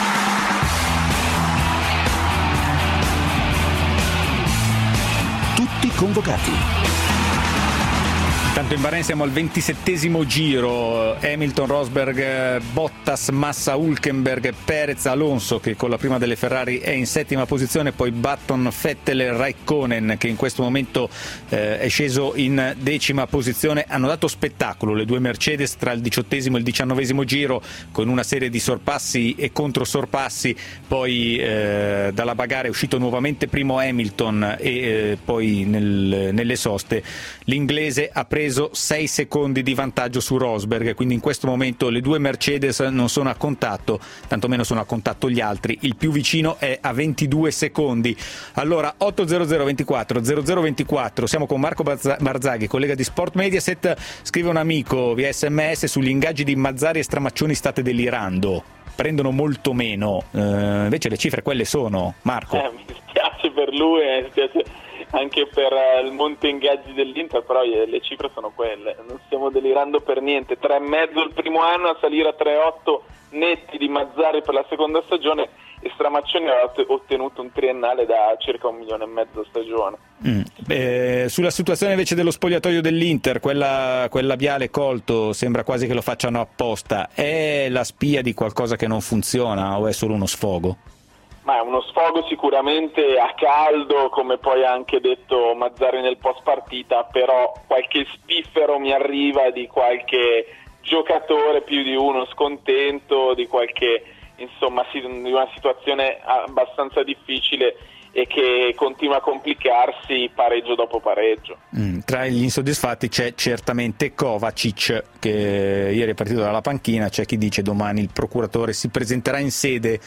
Tutti convocati. Tanto in Bahrain siamo al ventisettesimo giro, Hamilton, Rosberg, Bottas, Massa, Hülkenberg, Perez, Alonso che con la prima delle Ferrari è in settima posizione, poi Button, Vettel e Raikkonen che in questo momento eh, è sceso in decima posizione. Hanno dato spettacolo le due Mercedes tra il diciottesimo e il diciannovesimo giro con una serie di sorpassi e controsorpassi, poi eh, dalla bagarre è uscito nuovamente primo Hamilton e eh, poi nel, nelle soste l'inglese ha preso preso sei secondi di vantaggio su Rosberg, quindi in questo momento le due Mercedes non sono a contatto, tantomeno sono a contatto gli altri, il più vicino è a ventidue secondi. Allora otto zero zero ventiquattro zero zero ventiquattro, siamo con Marco Barzaghi, collega di Sport Mediaset. Scrive un amico via sms: sugli ingaggi di Mazzari e Stramaccioni state delirando, prendono molto meno, eh, invece le cifre quelle sono, Marco. Eh, mi dispiace per lui, eh, mi dispiace anche per uh, il monte ingaggi dell'Inter, però le cifre sono quelle, non stiamo delirando per niente. Tre e mezzo il primo anno, a salire a tre virgola otto netti di Mazzari per la seconda stagione, e Stramaccioni aveva ottenuto un triennale da circa un milione e mezzo a stagione. Mm. Eh, sulla situazione invece dello spogliatoio dell'Inter, quella, quel labiale colto sembra quasi che lo facciano apposta, è la spia di qualcosa che non funziona o è solo uno sfogo? Ma è uno sfogo sicuramente a caldo, come poi ha anche detto Mazzari nel post partita, però qualche spiffero mi arriva di qualche giocatore, più di uno scontento, di qualche, insomma, di una situazione abbastanza difficile e che continua a complicarsi pareggio dopo pareggio. Mm, tra gli insoddisfatti c'è certamente Kovacic, che ieri è partito dalla panchina. C'è chi dice domani il procuratore si presenterà in sede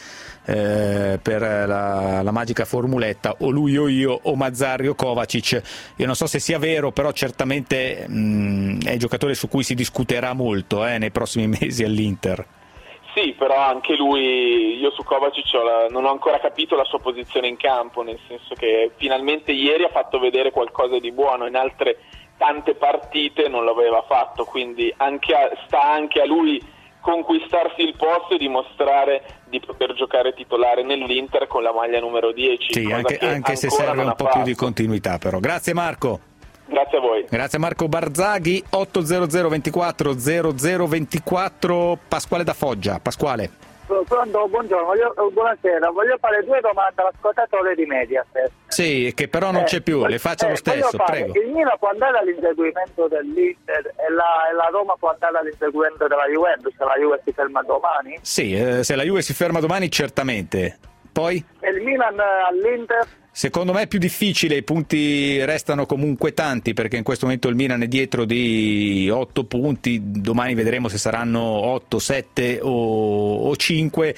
eh, per la, la magica formuletta o lui o io o Mazzarri o Kovacic. Io non so se sia vero, però certamente mm, è il giocatore su cui si discuterà molto eh, nei prossimi mesi all'Inter. Sì, però anche lui, io su Kovacic ho la, non ho ancora capito la sua posizione in campo, nel senso che finalmente ieri ha fatto vedere qualcosa di buono, in altre tante partite non l'aveva fatto, quindi anche a, sta anche a lui conquistarsi il posto e dimostrare di poter giocare titolare nell'Inter con la maglia numero dieci. Sì, anche, anche se serve un po' fatto. più di continuità però. Grazie Marco. Grazie a voi. Grazie a Marco Barzaghi. Otto zero zero ventiquattro zero zero ventiquattro. Pasquale da Foggia. Pasquale. Pronto, buongiorno, voglio, buonasera, voglio fare due domande all'ascoltatore di Mediaset. Sì, che però non eh, c'è più, le faccio eh, lo stesso, fare, prego. Il Milan può andare all'inseguimento dell'Inter e la, e la Roma può andare all'inseguimento della Juventus se la Juve si ferma domani? Sì, eh, se la Juve si ferma domani certamente. Poi? E il Milan all'Inter? Secondo me è più difficile, i punti restano comunque tanti perché in questo momento il Milan è dietro di otto punti, domani vedremo se saranno otto, sette o, o cinque,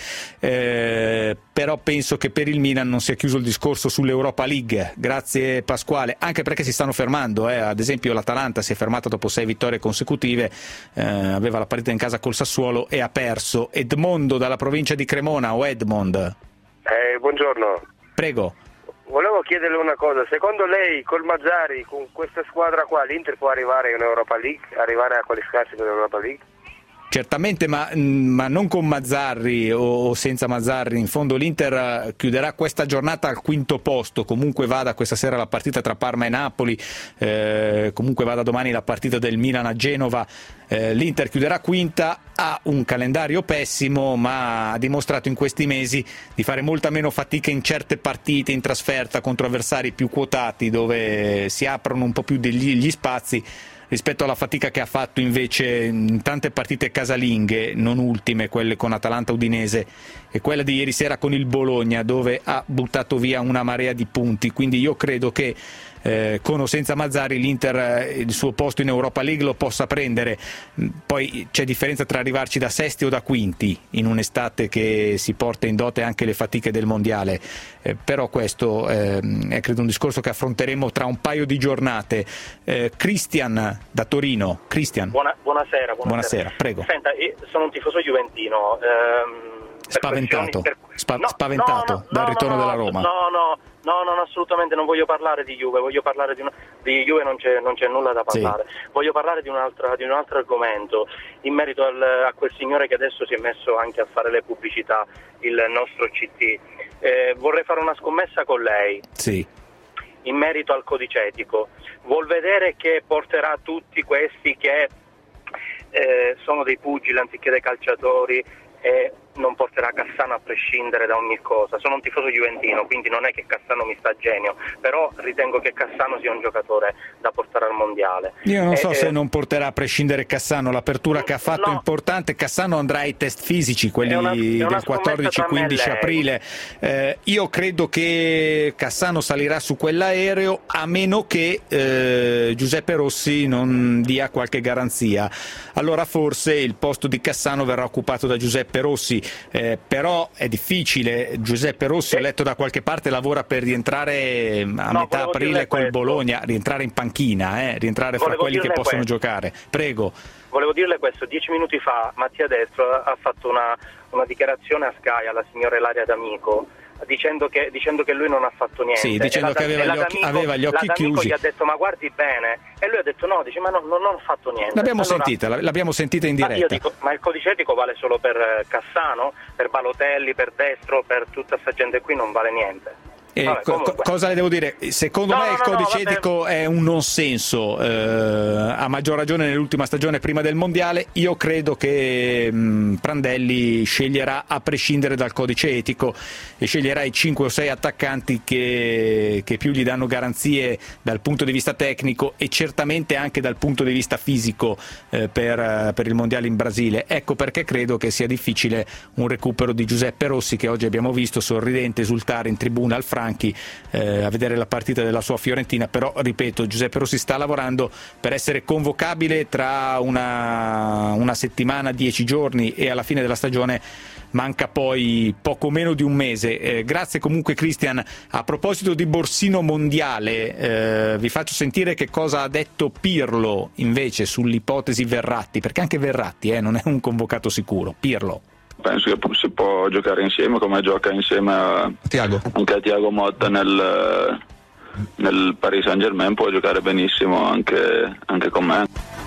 eh, però penso che per il Milan non sia chiuso il discorso sull'Europa League. Grazie Pasquale, anche perché si stanno fermando, eh. Ad esempio l'Atalanta si è fermata dopo sei vittorie consecutive, eh, aveva la partita in casa col Sassuolo e ha perso. Edmondo dalla provincia di Cremona, o Edmond. Eh, buongiorno. Prego. Volevo chiederle una cosa, secondo lei col Mazzari, con questa squadra qua, l'Inter può arrivare in Europa League, arrivare a qualificarsi per l'Europa League? Certamente, ma, ma non con Mazzarri o senza Mazzarri. In fondo l'Inter chiuderà questa giornata al quinto posto, comunque vada questa sera la partita tra Parma e Napoli, eh, comunque vada domani la partita del Milan a Genova. Eh, L'Inter chiuderà quinta, ha un calendario pessimo, ma ha dimostrato in questi mesi di fare molta meno fatica in certe partite in trasferta contro avversari più quotati, dove si aprono un po' più degli, gli spazi, rispetto alla fatica che ha fatto invece in tante partite casalinghe, non ultime, quelle con Atalanta, Udinese e quella di ieri sera con il Bologna, dove ha buttato via una marea di punti. Quindi io credo che eh, con o senza Mazzarri l'Inter eh, il suo posto in Europa League lo possa prendere. Poi c'è differenza tra arrivarci da sesti o da quinti in un'estate che si porta in dote anche le fatiche del mondiale, eh, però questo eh, è credo un discorso che affronteremo tra un paio di giornate. eh, Christian da Torino. Christian. Buona, buonasera, buonasera. Buonasera, prego. Senta, io sono un tifoso juventino. Ehm, spaventato, per... Spa- no, spaventato no, no, dal no, ritorno no, della Roma. No, no, no, no, assolutamente non voglio parlare di Juve, voglio parlare di, una... di Juve non c'è, non c'è nulla da parlare. Sì. Voglio parlare di un altro, di un altro argomento, in merito al, a quel signore che adesso si è messo anche a fare le pubblicità, il nostro C T. Eh, vorrei fare una scommessa con lei. Sì. In merito al codice etico, vuol vedere che porterà tutti questi che eh, sono dei pugili anziché dei calciatori e non porterà Cassano a prescindere da ogni cosa. Sono un tifoso juventino, quindi non è che Cassano mi sta a genio, però ritengo che Cassano sia un giocatore da portare al mondiale. Io non so e, se eh, non porterà a prescindere Cassano, l'apertura che ha fatto no. è importante. Cassano andrà ai test fisici, quelli È una- è una del quattordici quindici aprile. Eh, io credo che Cassano salirà su quell'aereo, a meno che eh, Giuseppe Rossi non dia qualche garanzia. Allora forse il posto di Cassano verrà occupato da Giuseppe Rossi. Eh, però è difficile. Giuseppe Rossi, ho letto da qualche parte, lavora per rientrare a No, metà volevo aprile dirle col questo. Bologna, rientrare in panchina, eh, rientrare fra Volevo quelli che dirle possono questo. giocare. Prego. Volevo dirle questo, dieci minuti fa Mattia Destro ha fatto una, una dichiarazione a Sky alla signora Ilaria D'Amico dicendo che, dicendo che lui non ha fatto niente. Sì, dicendo E la- che aveva e la gli occhi- D'Amico- aveva gli occhi la D'Amico chiusi. gli ha detto ma guardi bene, e lui ha detto no, dice ma no, non ho fatto niente. L'abbiamo Allora, sentita, l'abbiamo sentita in ma io diretta. dico, ma il codice etico vale solo per eh, Cassano, per Balotelli, per Destro, per tutta questa gente qui non vale niente. Eh, Vabbè, co- comunque. cosa le devo dire? Secondo No, me no, il no, codice no, vabbè. etico è un non senso, eh, a maggior ragione nell'ultima stagione prima del mondiale. Io credo che mh, Prandelli sceglierà a prescindere dal codice etico e sceglierà i cinque o sei attaccanti che, che più gli danno garanzie dal punto di vista tecnico e certamente anche dal punto di vista fisico eh, per, per il mondiale in Brasile. Ecco perché credo che sia difficile un recupero di Giuseppe Rossi, che oggi abbiamo visto sorridente esultare in tribuna al Franchi eh, a vedere la partita della sua Fiorentina. Però ripeto, Giuseppe Rossi sta lavorando per essere convocabile tra una, una settimana, dieci giorni, e alla fine della stagione manca poi poco meno di un mese. Eh, grazie comunque Christian. A proposito di borsino mondiale, eh, vi faccio sentire che cosa ha detto Pirlo invece sull'ipotesi Verratti, perché anche Verratti eh, non è un convocato sicuro. Pirlo. Penso che si può giocare insieme come gioca insieme a Thiago. Anche a Thiago Motta nel, nel Paris Saint-Germain, può giocare benissimo anche, anche con me.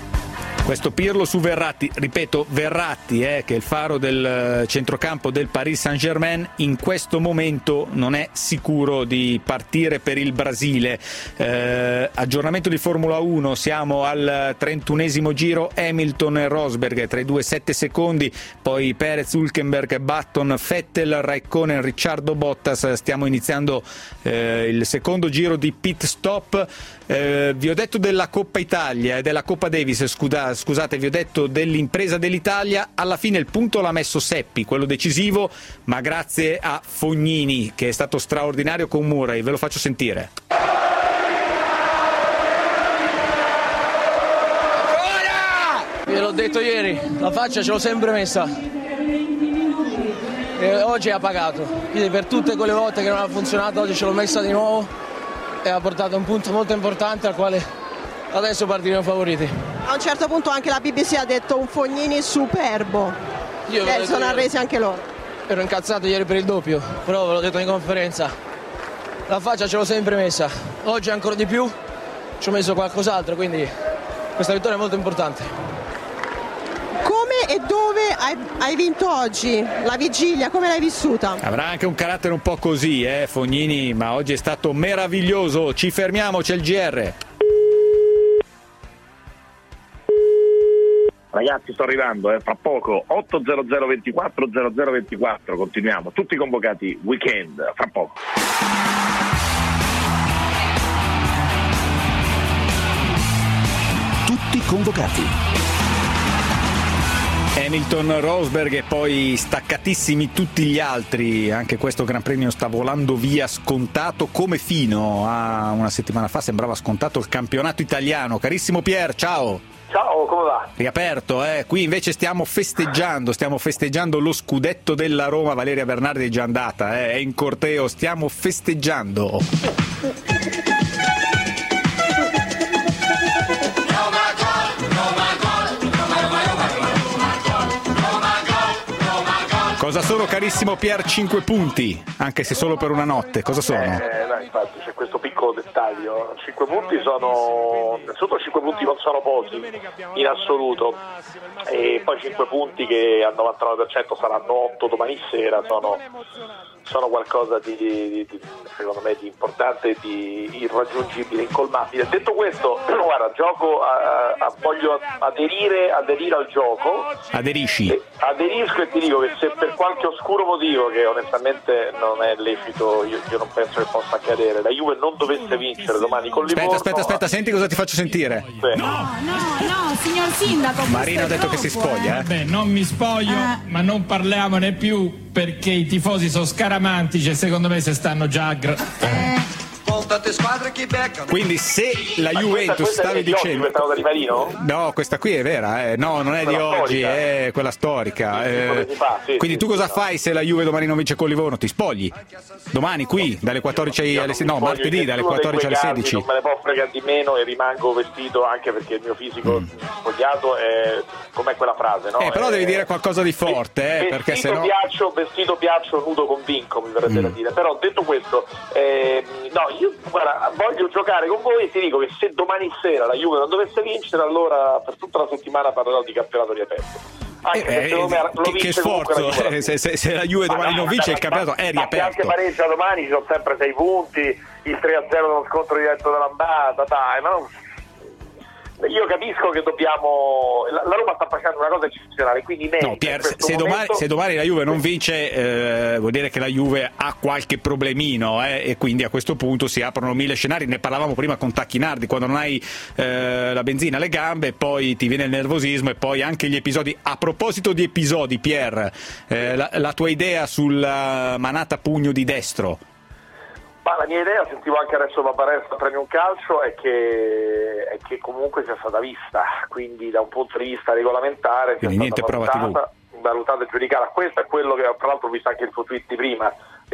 Questo Pirlo su Verratti, ripeto, Verratti eh, che è il faro del centrocampo del Paris Saint-Germain, in questo momento non è sicuro di partire per il Brasile. Eh, aggiornamento di Formula uno, siamo al trentunesimo giro, Hamilton e Rosberg tra i due sette secondi, poi Perez, Hülkenberg, Button, Vettel, Raikkonen, Ricciardo, Bottas. Stiamo iniziando eh, il secondo giro di pit stop. Eh, vi ho detto della Coppa Italia e della Coppa Davis, scusa, scusate, vi ho detto dell'impresa dell'Italia. Alla fine il punto l'ha messo Seppi, quello decisivo, ma grazie a Fognini che è stato straordinario con Murray. Ve lo faccio sentire. Ve l'ho detto ieri, la faccia ce l'ho sempre messa e oggi ha pagato, quindi per tutte quelle volte che non ha funzionato oggi ce l'ho messa di nuovo e ha portato un punto molto importante al quale adesso partiremo favoriti. A un certo punto anche la B B C ha detto un Fognini superbo. Io ve l'ho Eh, detto sono ieri. arresi anche loro. Ero incazzato ieri per il doppio, però ve l'ho detto in conferenza, la faccia ce l'ho sempre messa, oggi ancora di più ci ho messo qualcos'altro, quindi questa vittoria è molto importante. Come e dove hai, hai vinto oggi? La vigilia, come l'hai vissuta? Avrà anche un carattere un po' così, eh, Fognini, ma oggi è stato meraviglioso. Ci fermiamo, c'è il G R. Ragazzi, sto arrivando, eh, fra poco, otto zero zero ventiquattro zero zero ventiquattro, continuiamo, tutti convocati, weekend, fra poco. Tutti convocati. Hamilton, Rosberg e poi staccatissimi tutti gli altri. Anche questo Gran Premio sta volando via scontato, come fino a una settimana fa sembrava scontato il campionato italiano. Carissimo Pier, ciao! Ciao, come va? Riaperto, eh? Qui invece stiamo festeggiando, stiamo festeggiando lo scudetto della Roma. Valeria Bernardi è già andata, eh? È in corteo, stiamo festeggiando. Cosa sono, carissimo Pier, cinque punti, anche se solo per una notte, cosa sono? Eh, no, infatti c'è questo piccolo dettaglio, cinque punti sono, innanzitutto cinque punti non sono pochi in assoluto, e poi cinque punti che al novantanove per cento saranno otto domani sera, sono, sono qualcosa di, di, di, secondo me, di importante, di irraggiungibile, incolmabile. Detto questo, guarda, gioco a, a, voglio aderire, aderire al gioco. Aderisci? E, aderisco e ti dico che se per qualche qualche oscuro motivo che onestamente non è lecito, io, io non penso che possa accadere, la Juve non dovesse vincere domani con Livorno. Aspetta, aspetta, aspetta, senti cosa ti faccio sentire. Sì. No, no, no, signor Sindaco. Marino ha detto che si spoglia. Eh? Beh, non mi spoglio, eh. ma non parliamone più perché i tifosi sono scaramantici e secondo me se stanno già aggra- eh. Quindi se la ma Juventus questa, questa stavi è di dicendo oggi, questa di Marino? No, questa qui è vera, eh. no, non è quella di oggi, storica. È quella storica. Eh. Fa, sì, quindi sì, tu cosa sì, fai no. se la Juve domani non vince con Livorno? Ti spogli? Domani qui dalle quattordici alle sedici, no, martedì dalle quattordici alle sedici. Non me ne può fregare di meno e rimango vestito anche perché il mio fisico mm. spogliato è com'è quella frase, no? Eh, però è... devi dire qualcosa di forte, eh, perché se no piaccio, vestito piaccio, nudo convinco, mi verrebbe mm. da dire. Però detto questo, eh, no, io guarda, voglio giocare con voi e ti dico che se domani sera la Juve non dovesse vincere, allora per tutta la settimana parlerò di campionato riaperto. Anche eh, se me lo che, vince che sforzo, la eh, se, se, se la Juve domani no, non vince ma, il campionato ma, è ma riaperto. anche pareggia domani ci sono sempre sei punti, il tre a zero dello scontro diretto dell'andata, dai, ma non... Io capisco che dobbiamo. La, la Roma sta facendo una cosa eccezionale, quindi merita, no, Pier, se, momento... domani, se domani la Juve non vince, eh, vuol dire che la Juve ha qualche problemino, eh, e quindi a questo punto si aprono mille scenari. Ne parlavamo prima con Tacchinardi, quando non hai eh, la benzina alle gambe, poi ti viene il nervosismo e poi anche gli episodi. A proposito di episodi, Pier, eh, la, la tua idea sulla manata pugno di destro? Ma la mia idea, sentivo anche adesso Paparesta premi un calcio, è che, è che comunque sia stata vista, quindi da un punto di vista regolamentare sia niente stata prova valutata, valutata e giudicata. Questo è quello che tra l'altro ho visto anche il suo tweet di prima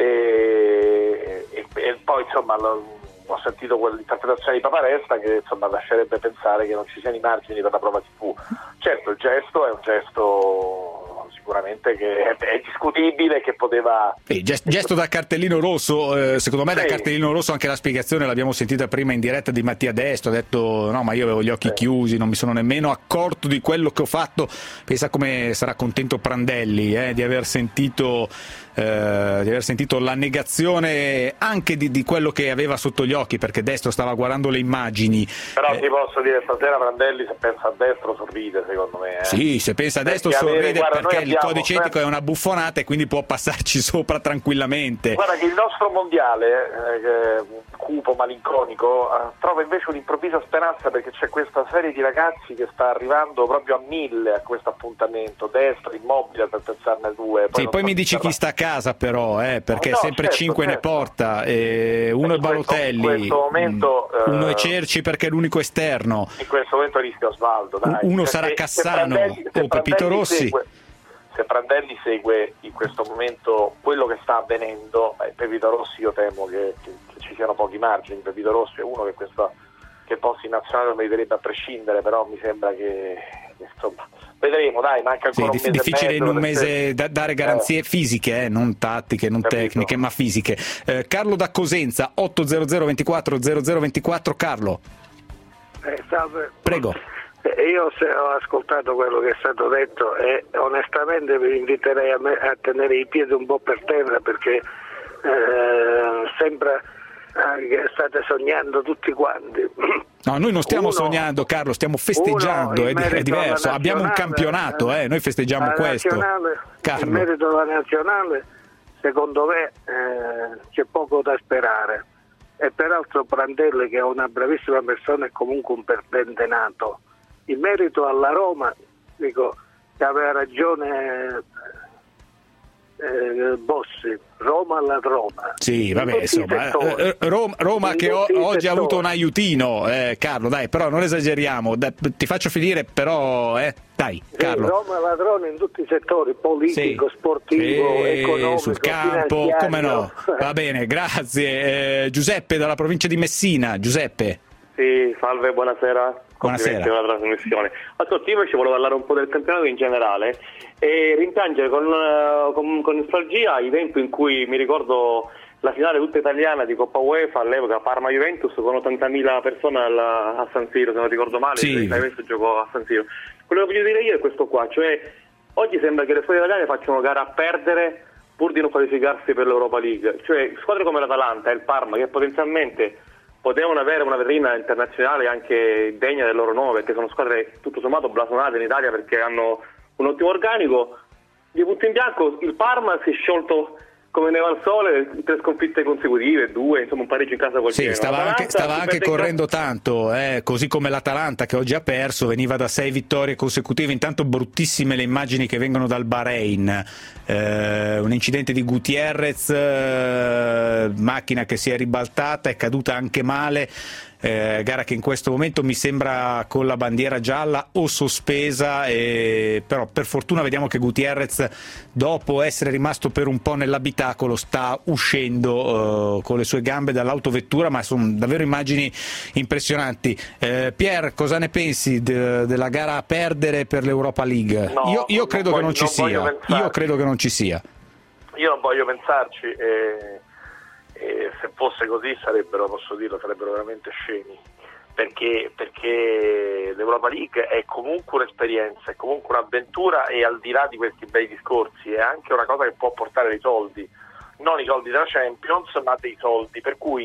e, e, e poi insomma lo, ho sentito quell'interpretazione di Paparesta che insomma lascerebbe pensare che non ci siano i margini per la prova tivù. Certo, il gesto è un gesto sicuramente che è, è discutibile, che poteva... Sì, gesto da cartellino rosso, eh, secondo me sì. Da cartellino rosso anche la spiegazione l'abbiamo sentita prima in diretta di Mattia Destro, ha detto no ma io avevo gli occhi sì. chiusi, non mi sono nemmeno accorto di quello che ho fatto. Pensa come sarà contento Prandelli eh, di aver sentito eh, di aver sentito la negazione anche di, di quello che aveva sotto gli occhi, perché Destro stava guardando le immagini. Però eh, ti posso dire, stasera Prandelli se pensa a Destro sorride secondo me. Eh. Sì, se pensa a Destro perché sorride avere, guarda, perché abbiamo, il codice etico eh, è una buffonata e quindi può passarci sopra tranquillamente. Guarda che il nostro mondiale, eh, cupo, malinconico, eh, trova invece un'improvvisa speranza perché c'è questa serie di ragazzi che sta arrivando proprio a mille a questo appuntamento, Destro, Immobile per pensarne due. Poi sì, poi mi dici chi sta a casa però, eh, perché no, sempre certo, cinque certo. ne porta, eh, uno è Balotelli, in questo momento, uno eh, è Cerci perché è l'unico esterno, in questo momento rischia Osvaldo, dai. uno perché sarà Cassano o Pepito Rossi. Segue, se Prandelli segue in questo momento quello che sta avvenendo, eh, Pepito Rossi io temo che, che, che ci siano pochi margini. Pepito Rossi è uno che questo che posto in nazionale lo meriterebbe a prescindere, però mi sembra che insomma vedremo, dai, manca ancora sì, un mese difficile in un mese essere... da, dare garanzie eh. fisiche, eh, non tattiche, non Capito. tecniche, ma fisiche. Eh, Carlo da Cosenza, otto zero zero ventiquattro zero zero ventiquattro. Carlo. Eh, salve. Prego. Io se ho ascoltato quello che è stato detto e onestamente vi inviterei a, me, a tenere i piedi un po' per terra perché eh, sembra eh, che state sognando tutti quanti. No, noi non stiamo uno, sognando, Carlo, stiamo festeggiando, è, è diverso, abbiamo un campionato, eh, noi festeggiamo questo. In merito alla nazionale, secondo me eh, c'è poco da sperare e peraltro Prandelli, che è una bravissima persona, è comunque un perdente nato. In merito alla Roma, dico che aveva ragione eh, Bossi, Roma alla Roma. Sì, vabbè, insomma, eh, Roma, Roma che o, oggi ha avuto un aiutino, eh, Carlo, dai, però non esageriamo, dai, ti faccio finire, però, eh, dai, Carlo. Sì, Roma ladrone in tutti i settori, politico, sì. sportivo, sì, economico, sul campo, come no, va bene, grazie. Eh, Giuseppe dalla provincia di Messina, Giuseppe. Sì, salve, buonasera. Buonasera. Una trasmissione. Ascolta, io invece volevo parlare un po' del campionato in generale e rimpiangere con, con, con nostalgia i tempi in cui mi ricordo la finale tutta italiana di Coppa UEFA all'epoca Parma-Juventus con ottantamila persone alla, a San Siro, se non ricordo male, sì. La Juventus giocò a San Siro. Quello che voglio dire io è questo qua, cioè oggi sembra che le squadre italiane facciano gara a perdere pur di non qualificarsi per l'Europa League, cioè squadre come l'Atalanta e il Parma che potenzialmente potevano avere una vetrina internazionale anche degna del loro nome, perché sono squadre tutto sommato blasonate in Italia perché hanno un ottimo organico, di punto in bianco, il Parma si è sciolto come neva al sole, tre sconfitte consecutive, due, insomma un pareggio in casa col Sì, Genoa. stava anche, stava anche correndo tanto, eh, così come l'Atalanta che oggi ha perso, veniva da sei vittorie consecutive. Intanto bruttissime le immagini che vengono dal Bahrain, eh, un incidente di Gutierrez, eh, macchina che si è ribaltata, è caduta anche male. Eh, gara che in questo momento mi sembra con la bandiera gialla o sospesa, e però per fortuna vediamo che Gutierrez, dopo essere rimasto per un po' nell'abitacolo, sta uscendo eh, con le sue gambe dall'autovettura, ma sono davvero immagini impressionanti. eh, Pier, cosa ne pensi de- della gara a perdere per l'Europa League? No, io, io credo non che non voglio, ci non sia io credo che non ci sia Io non voglio pensarci, e, e se fosse così sarebbero, posso dirlo, sarebbero veramente scemi, perché, perché l'Europa League è comunque un'esperienza, è comunque un'avventura, e al di là di questi bei discorsi è anche una cosa che può portare dei soldi, non i soldi della Champions ma dei soldi, per cui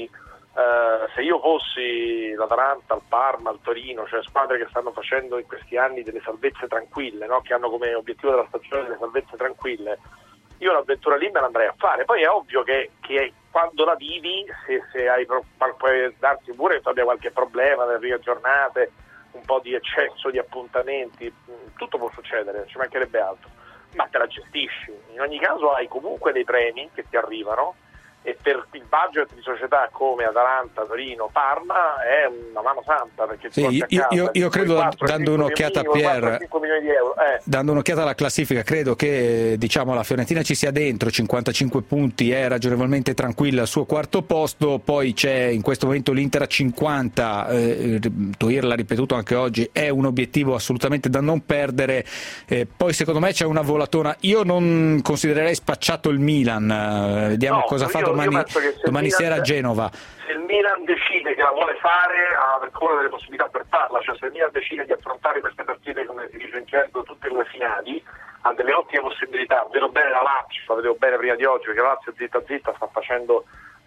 eh, se io fossi l'Atalanta, il Parma, il Torino, cioè squadre che stanno facendo in questi anni delle salvezze tranquille, no? Che hanno come obiettivo della stagione delle salvezze tranquille, io l'avventura lì me l'andrei a fare. Poi è ovvio che, che quando la vivi, se, se hai puoi darsi pure che tu abbia qualche problema nelle prime giornate, un po' di eccesso di appuntamenti, tutto può succedere, ci mancherebbe altro, ma te la gestisci. In ogni caso hai comunque dei premi che ti arrivano, e per il budget di società come Atalanta, Torino, Parma è una mano santa, perché sì, io, casa, io, io credo, quattro, dando un'occhiata a Pier, di euro, eh. dando un'occhiata alla classifica, credo che diciamo la Fiorentina ci sia dentro, cinquantacinque punti, è ragionevolmente tranquilla al suo quarto posto, poi c'è in questo momento l'Inter a cinquanta, eh, Toir l'ha ripetuto anche oggi, è un obiettivo assolutamente da non perdere, eh, poi secondo me c'è una volatona. Io non considererei spacciato il Milan, eh, vediamo no, cosa fa io, domani, io domani Milan, sera a Genova. Se il Milan decide che la vuole fare, ha ancora delle possibilità per farla, cioè se il Milan decide di affrontare queste partite, come si dice in gergo, tutte come finali, ha delle ottime possibilità. Vedo bene la Lazio, la vedevo bene prima di oggi, perché la Lazio zitta zitta sta facendo,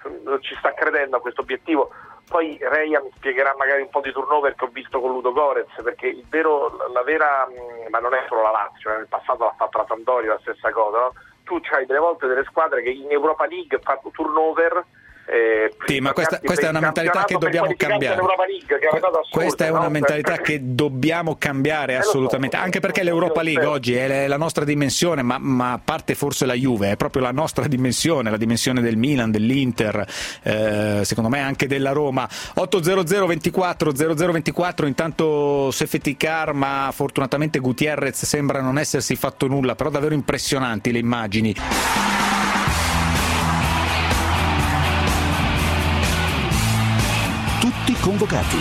ci sta credendo a questo obiettivo. Poi Reia mi spiegherà magari un po' di turnover che ho visto con Ludo Gorez, perché il vero, la vera, ma non è solo la Lazio, nel passato l'ha fatto la Sampdoria, la stessa cosa, no? Tu c'hai delle volte delle squadre che in Europa League fanno turnover. Eh, sì, ma questa, questa è una mentalità che dobbiamo cambiare. League, che è una assurda, questa è una no? mentalità che dobbiamo cambiare assolutamente, anche perché l'Europa League oggi è la nostra dimensione, ma, ma a parte forse la Juve, è proprio la nostra dimensione, la dimensione del Milan, dell'Inter, eh, secondo me anche della Roma. otto zero zero ventiquattro zero zero ventiquattro, intanto safety car, ma fortunatamente Gutierrez sembra non essersi fatto nulla, però davvero impressionanti le immagini. Tutti convocati.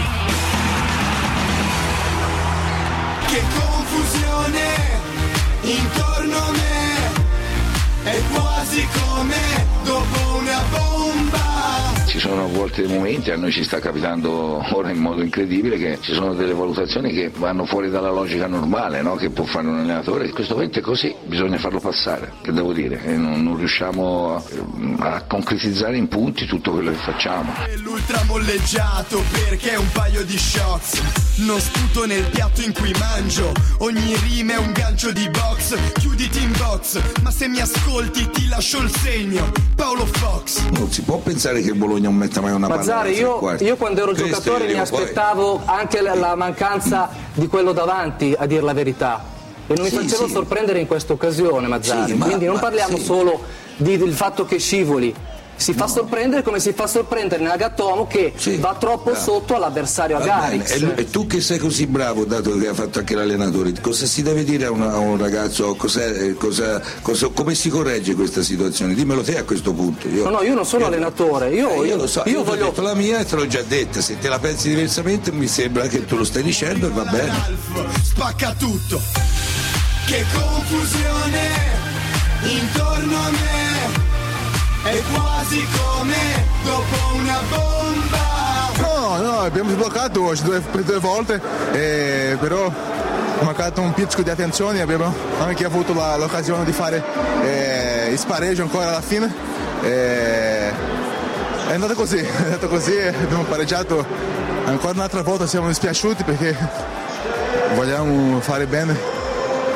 Che confusione intorno a me, è quasi come dopo una bomba. Ci sono a volte dei momenti, a noi ci sta capitando ora in modo incredibile, che ci sono delle valutazioni che vanno fuori dalla logica normale, no? Che può fare un allenatore. In questo momento è così, bisogna farlo passare, che devo dire, e non, non riusciamo a, a concretizzare in punti tutto quello che facciamo. L'ultramolleggiato perché è un paio di shots, non sputo nel piatto in cui mangio, ogni rima è un gancio di box, chiuditi in box, ma se mi ascolti ti lascio il segno, Paolo Fox. Non si può pensare che il Bologna non metta mai una palla. Mazzarri, io, io quando ero Questo giocatore mi aspettavo poi anche la, la mancanza di quello davanti, a dir la verità, e non mi sì, facevo sì. sorprendere in questa occasione, Mazzarri, sì, ma, quindi non ma, parliamo sì. solo di, del fatto che scivoli, si fa no. sorprendere come si fa sorprendere Nagatomo che sì, va troppo bravo. sotto all'avversario a Garrix. E, e tu che sei così bravo, dato che ha fatto anche l'allenatore, cosa si deve dire a, una, a un ragazzo, cos'è, cosa, cosa, come si corregge questa situazione? Dimmelo te a questo punto. Io, no, no, io non sono io, allenatore, io, eh, io lo so, io, io voglio... ho detto la mia e te l'ho già detta, se te la pensi diversamente mi sembra che tu lo stai dicendo e va bene. Spacca tutto, che confusione intorno a me, è quasi come dopo una bomba. No, no, abbiamo sbloccato oggi due, per due volte, eh, però ha mancato un pizzico di attenzione, abbiamo anche avuto la, l'occasione di fare eh, il spareggio ancora alla fine. Eh, è andato così, è andato così, abbiamo pareggiato ancora un'altra volta, siamo dispiaciuti perché vogliamo fare bene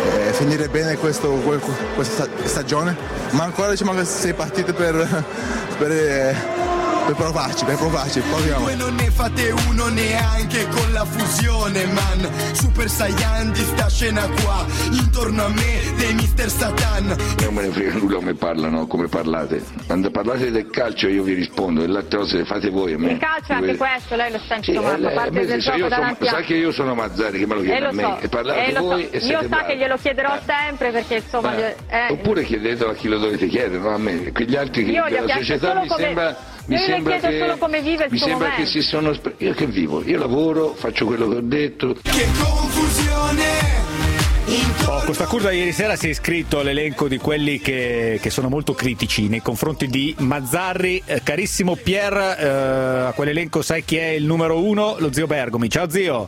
eh, finire bene questo, questa stagione, ma ancora diciamo che sei partite per, per, eh, per provarci, per provarci, proviamo. Voi non ne fate uno neanche con la fusione, man. Super Saiyan di sta scena qua, intorno a me dei mister Satan. Non me ne frega nulla come parlano, come parlate. Quando parlate del calcio io vi rispondo, e le altre cose le fate voi a me. Il calcio è anche questo, lei lo sta insinuando, sì, parte me, del so, gioco davanti sono, a... Sa che io sono Mazzarri, che me lo chiede eh, a me, so, e parlate eh, voi so. e siete Io sa bravi. che glielo chiederò eh. sempre, perché insomma... Eh. Eh. Oppure chiedetelo a chi lo dovete chiedere, no a me. Quegli altri che Io gli ho della chiesto società solo mi come... sembra... Mi io sembra le chiedo che, solo come vive il mi suo sembra momento. che si sono... Io che vivo? Io lavoro, faccio quello che ho detto. Che confusione! Oh, Costa Curta ieri sera si è iscritto all'elenco di quelli che, che sono molto critici nei confronti di Mazzarri. Eh, carissimo Pier, eh, a quell'elenco sai chi è il numero uno? Lo zio Bergomi. Ciao zio.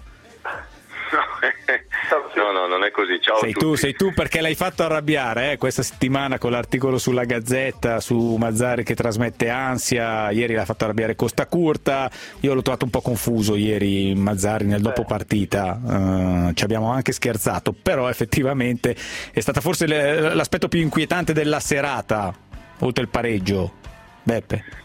No, no, non è così. Ciao sei a tutti. tu, sei tu perché l'hai fatto arrabbiare eh, questa settimana con l'articolo sulla Gazzetta su Mazzarri che trasmette ansia. Ieri l'ha fatto arrabbiare Costa Curta. Io l'ho trovato un po' confuso ieri Mazzarri nel dopo partita. Uh, ci abbiamo anche scherzato, però effettivamente è stata forse l'aspetto più inquietante della serata, oltre il pareggio. Beppe.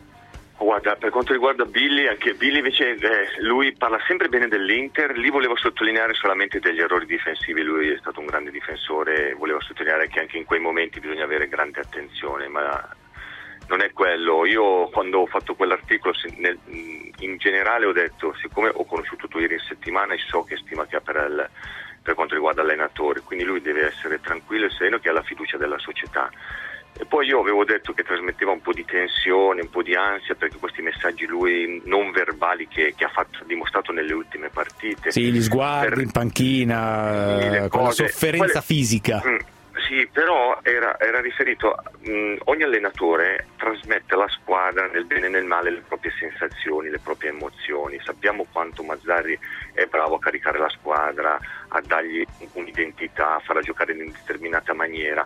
Guarda, per quanto riguarda Billy, anche Billy invece eh, lui parla sempre bene dell'Inter. Lì volevo sottolineare solamente degli errori difensivi. Lui è stato un grande difensore, volevo sottolineare che anche in quei momenti bisogna avere grande attenzione, ma non è quello. Io quando ho fatto quell'articolo nel, in generale ho detto, siccome ho conosciuto tu ieri in settimana e so che stima che ha per, il, per quanto riguarda l'allenatore, quindi lui deve essere tranquillo e sereno, che ha la fiducia della società. E poi io avevo detto che trasmetteva un po' di tensione, un po' di ansia, perché questi messaggi lui non verbali che, che ha fatto, dimostrato nelle ultime partite. Sì, gli sguardi per... in panchina, sì, con la sofferenza quelle... fisica. Mm, sì, però era, era riferito, mh, ogni allenatore trasmette alla squadra nel bene e nel male le proprie sensazioni, le proprie emozioni. Sappiamo quanto Mazzarri è bravo a caricare la squadra, a dargli un'identità, a farla giocare in determinata maniera.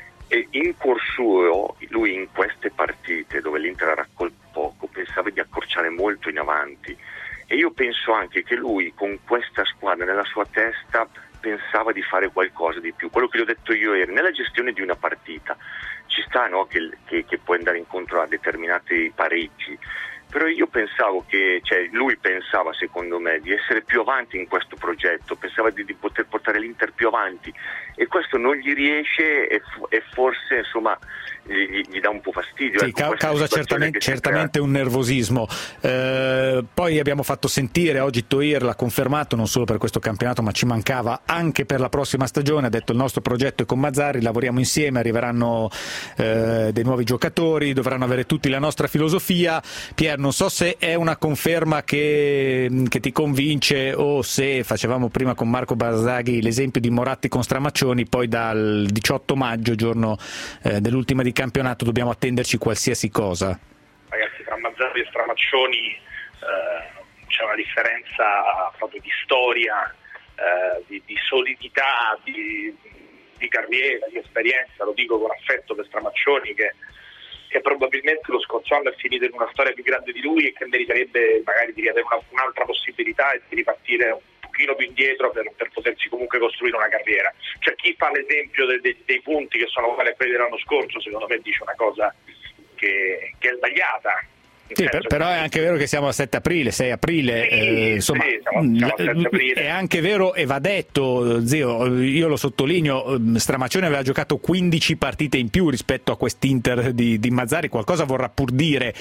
E in cuor suo, lui in queste partite dove l'Inter ha raccolto poco pensava di accorciare molto in avanti, e io penso anche che lui con questa squadra nella sua testa pensava di fare qualcosa di più. Quello che gli ho detto io ieri, nella gestione di una partita ci sta, no, che, che, che puoi andare incontro a determinati pareggi, però io pensavo che, cioè lui pensava secondo me di essere più avanti in questo progetto, pensava di, di poter portare l'Inter più avanti, e questo non gli riesce, e, e forse insomma gli, gli dà un po' fastidio. Sì, ecco, ca- causa certamente, certamente un nervosismo. Eh, poi abbiamo fatto sentire, oggi Toir l'ha confermato, non solo per questo campionato ma ci mancava anche per la prossima stagione, ha detto il nostro progetto è con Mazzarri, lavoriamo insieme, arriveranno eh, dei nuovi giocatori, dovranno avere tutti la nostra filosofia. Pier, non so se è una conferma che, che ti convince, o se facevamo prima con Marco Barzaghi l'esempio di Moratti con Stramaccioni, poi dal diciotto maggio, giorno eh, dell'ultima di campionato, dobbiamo attenderci qualsiasi cosa. Ragazzi, tra Mazzarri e Stramaccioni eh, c'è una differenza proprio di storia, eh, di, di solidità, di, di carriera, di esperienza. Lo dico con affetto per Stramaccioni, che che probabilmente lo scorso anno è finito in una storia più grande di lui e che meriterebbe magari di avere una, un'altra possibilità e di ripartire un pochino più indietro per, per potersi comunque costruire una carriera. Cioè, chi fa l'esempio de, de, dei punti che sono uguali a quelli dell'anno scorso, secondo me dice una cosa che, che è sbagliata. Sì, per, però è anche vero che siamo a sette aprile, sei aprile, sì, eh, insomma, sì, siamo, siamo a sette aprile. È anche vero e va detto, zio, io lo sottolineo, Stramaccioni aveva giocato quindici partite in più rispetto a quest'Inter di, di Mazzarri, qualcosa vorrà pur dire,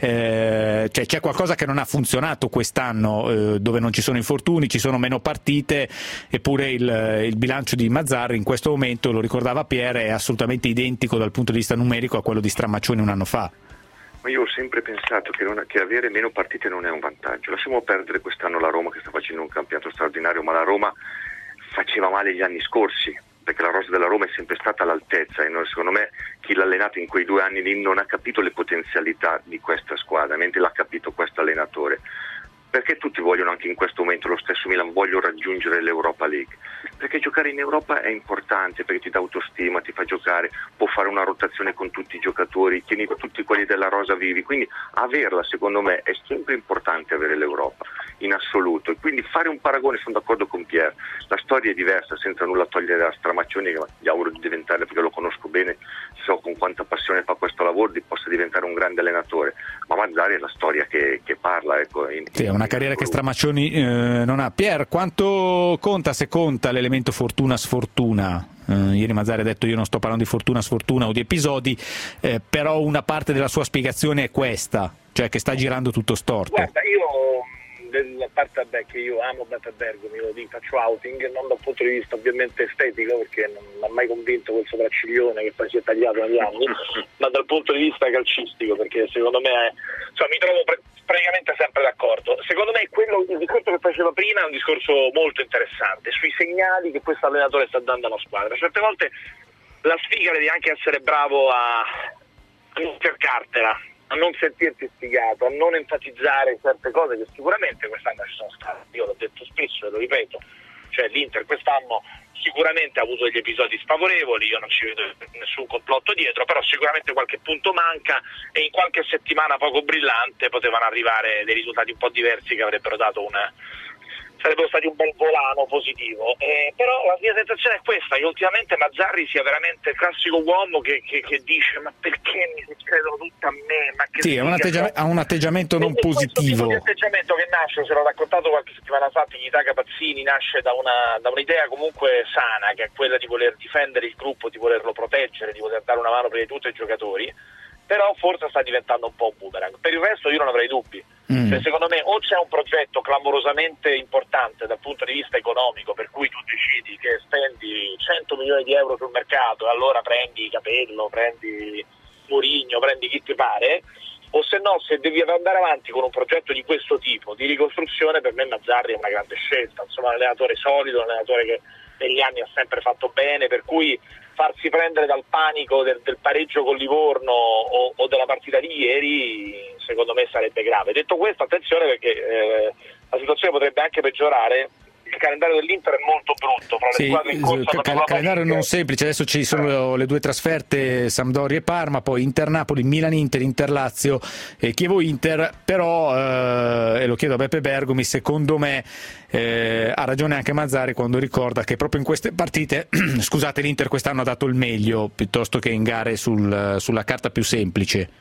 eh, cioè c'è qualcosa che non ha funzionato quest'anno, eh, dove non ci sono infortuni, ci sono meno partite, eppure il, il bilancio di Mazzarri in questo momento, lo ricordava Pier, è assolutamente identico dal punto di vista numerico a quello di Stramaccioni un anno fa. Ma io ho sempre pensato che, non, che avere meno partite non è un vantaggio. Lasciamo perdere quest'anno la Roma, che sta facendo un campionato straordinario, ma la Roma faceva male gli anni scorsi, perché la rosa della Roma è sempre stata all'altezza, e non, secondo me chi l'ha allenato in quei due anni non ha capito le potenzialità di questa squadra, mentre l'ha capito questo allenatore. Perché tutti vogliono anche in questo momento, lo stesso Milan, voglio raggiungere l'Europa League? Perché giocare in Europa è importante, perché ti dà autostima, ti fa giocare, può fare una rotazione con tutti i giocatori, tieni tutti quelli della rosa vivi, quindi averla secondo me è sempre importante, avere l'Europa in assoluto. E quindi fare un paragone, sono d'accordo con Pier, la storia è diversa, senza nulla togliere a Stramaccioni, che gli auguro di diventare, perché lo conosco bene, so con quanta passione fa questo lavoro, di possa diventare un grande allenatore, ma Mazzarri è la storia che, che parla, ecco. In, sì, è una carriera che Stramaccioni eh, non ha. Pier, quanto conta, se conta, l'elemento fortuna-sfortuna? Uh, ieri Mazzarri ha detto io non sto parlando di fortuna-sfortuna o di episodi, eh, però una parte della sua spiegazione è questa, cioè che sta girando tutto storto. Guarda, io a parte beh, che io amo Beppe Bergomi, lo dico, faccio outing, non dal punto di vista ovviamente estetico, perché non mi ha mai convinto quel sopracciglione che poi si è tagliato negli anni, ma dal punto di vista calcistico, perché secondo me è, cioè, mi trovo pre- praticamente sempre d'accordo. Secondo me quello, il discorso che faceva prima è un discorso molto interessante sui segnali che questo allenatore sta dando alla squadra. Certe volte la sfiga devi anche essere bravo a, a non cercartela, a non sentirti sfigato, a non enfatizzare certe cose che sicuramente quest'anno ci sono state. Io l'ho detto spesso e lo ripeto, cioè l'Inter quest'anno sicuramente ha avuto degli episodi sfavorevoli, io non ci vedo nessun complotto dietro, però sicuramente qualche punto manca e in qualche settimana poco brillante potevano arrivare dei risultati un po' diversi che avrebbero dato una... sarebbero stati un bel volano positivo, eh, però la mia sensazione è questa, che ultimamente Mazzarri sia veramente il classico uomo che, che, che dice ma perché mi succedono tutte a me? Ma che sì, ha un, atteggiamento, ha un atteggiamento non positivo. Questo atteggiamento che nasce, se l'ho raccontato qualche settimana fa, Itaca Pazzini, nasce da, una, da un'idea comunque sana, che è quella di voler difendere il gruppo, di volerlo proteggere, di voler dare una mano per tutti i giocatori, però forse sta diventando un po' un boomerang. Per il resto io non avrei dubbi. Mm. Cioè, secondo me o c'è un progetto clamorosamente importante dal punto di vista economico, per cui tu decidi che spendi cento milioni di euro sul mercato e allora prendi Capello, prendi Mourinho, prendi chi ti pare, o se no, se devi andare avanti con un progetto di questo tipo di ricostruzione, per me Mazzarri è una grande scelta, insomma un allenatore solido, un allenatore che negli anni ha sempre fatto bene, per cui farsi prendere dal panico del, del pareggio con Livorno o, o della partita di ieri secondo me sarebbe grave. Detto questo, attenzione, perché eh, la situazione potrebbe anche peggiorare. Il calendario dell'Inter è molto brutto, fra le sì, squadre in corsa, il cal- calendario non semplice, adesso ci sono le due trasferte, Sampdoria e Parma, poi Inter-Napoli, Milan-Inter, Inter-Lazio e Chievo-Inter, però eh, e lo chiedo a Beppe Bergomi, secondo me eh, ha ragione anche Mazzarri quando ricorda che proprio in queste partite scusate, l'Inter quest'anno ha dato il meglio piuttosto che in gare sul, sulla carta più semplice.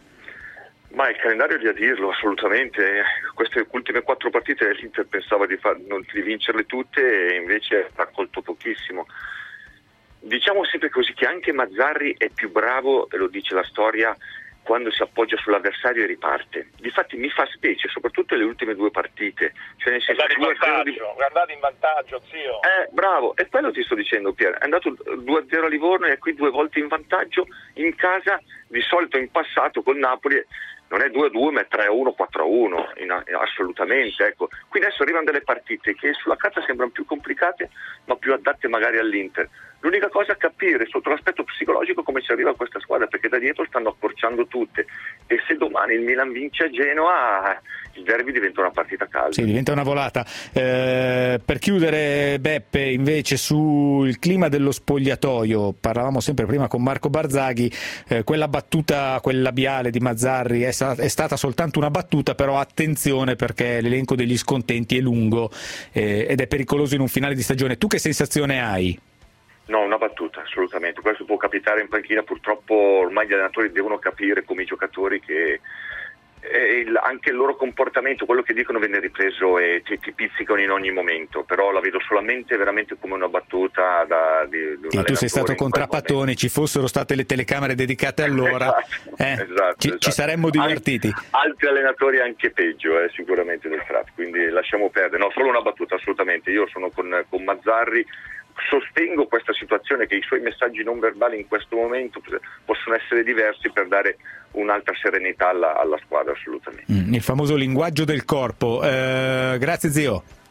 Ma il calendario è lì a dirlo, assolutamente. Queste ultime quattro partite l'Inter pensava di, far, non, di vincerle tutte e invece ha raccolto pochissimo. Diciamo sempre così che anche Mazzarri è più bravo, e lo dice la storia, quando si appoggia sull'avversario e riparte. Difatti mi fa specie, soprattutto le ultime due partite. Cioè nel senso, guardate in vantaggio, di... guardate in vantaggio, zio. Eh, bravo, e quello ti sto dicendo, Pier. È andato due a zero a Livorno e è qui due volte in vantaggio in casa. Di solito in passato col Napoli non è due a due ma è tre a uno, quattro a uno, in, assolutamente, ecco. Qui adesso arrivano delle partite che sulla carta sembrano più complicate ma più adatte magari all'Inter. L'unica cosa è capire sotto l'aspetto psicologico come ci arriva questa squadra, perché da dietro stanno accorciando tutte e se domani il Milan vince a Genoa il derby diventa una partita calda. Sì, diventa una volata. Eh, per chiudere, Beppe, invece sul clima dello spogliatoio, parlavamo sempre prima con Marco Barzaghi, eh, quella battuta, quel labiale di Mazzarri è, sta- è stata soltanto una battuta, però attenzione perché l'elenco degli scontenti è lungo eh, ed è pericoloso in un finale di stagione. Tu che sensazione hai? No, una battuta, assolutamente. Questo può capitare in panchina, purtroppo ormai gli allenatori devono capire come i giocatori che eh, il, anche il loro comportamento, quello che dicono viene ripreso e ti, ti pizzicano in ogni momento, però la vedo solamente veramente come una battuta da, di, di un sì, tu sei stato con Trapattoni, ci fossero state le telecamere dedicate allora, esatto, eh, esatto, ci, esatto. ci saremmo divertiti. Al, altri allenatori anche peggio eh, sicuramente del Trap, quindi lasciamo perdere. No, solo una battuta, assolutamente. Io sono con, con Mazzarri, sostengo questa situazione, che i suoi messaggi non verbali in questo momento possono essere diversi per dare un'altra serenità alla, alla squadra, assolutamente. Mm, il famoso linguaggio del corpo. Eh, grazie zio.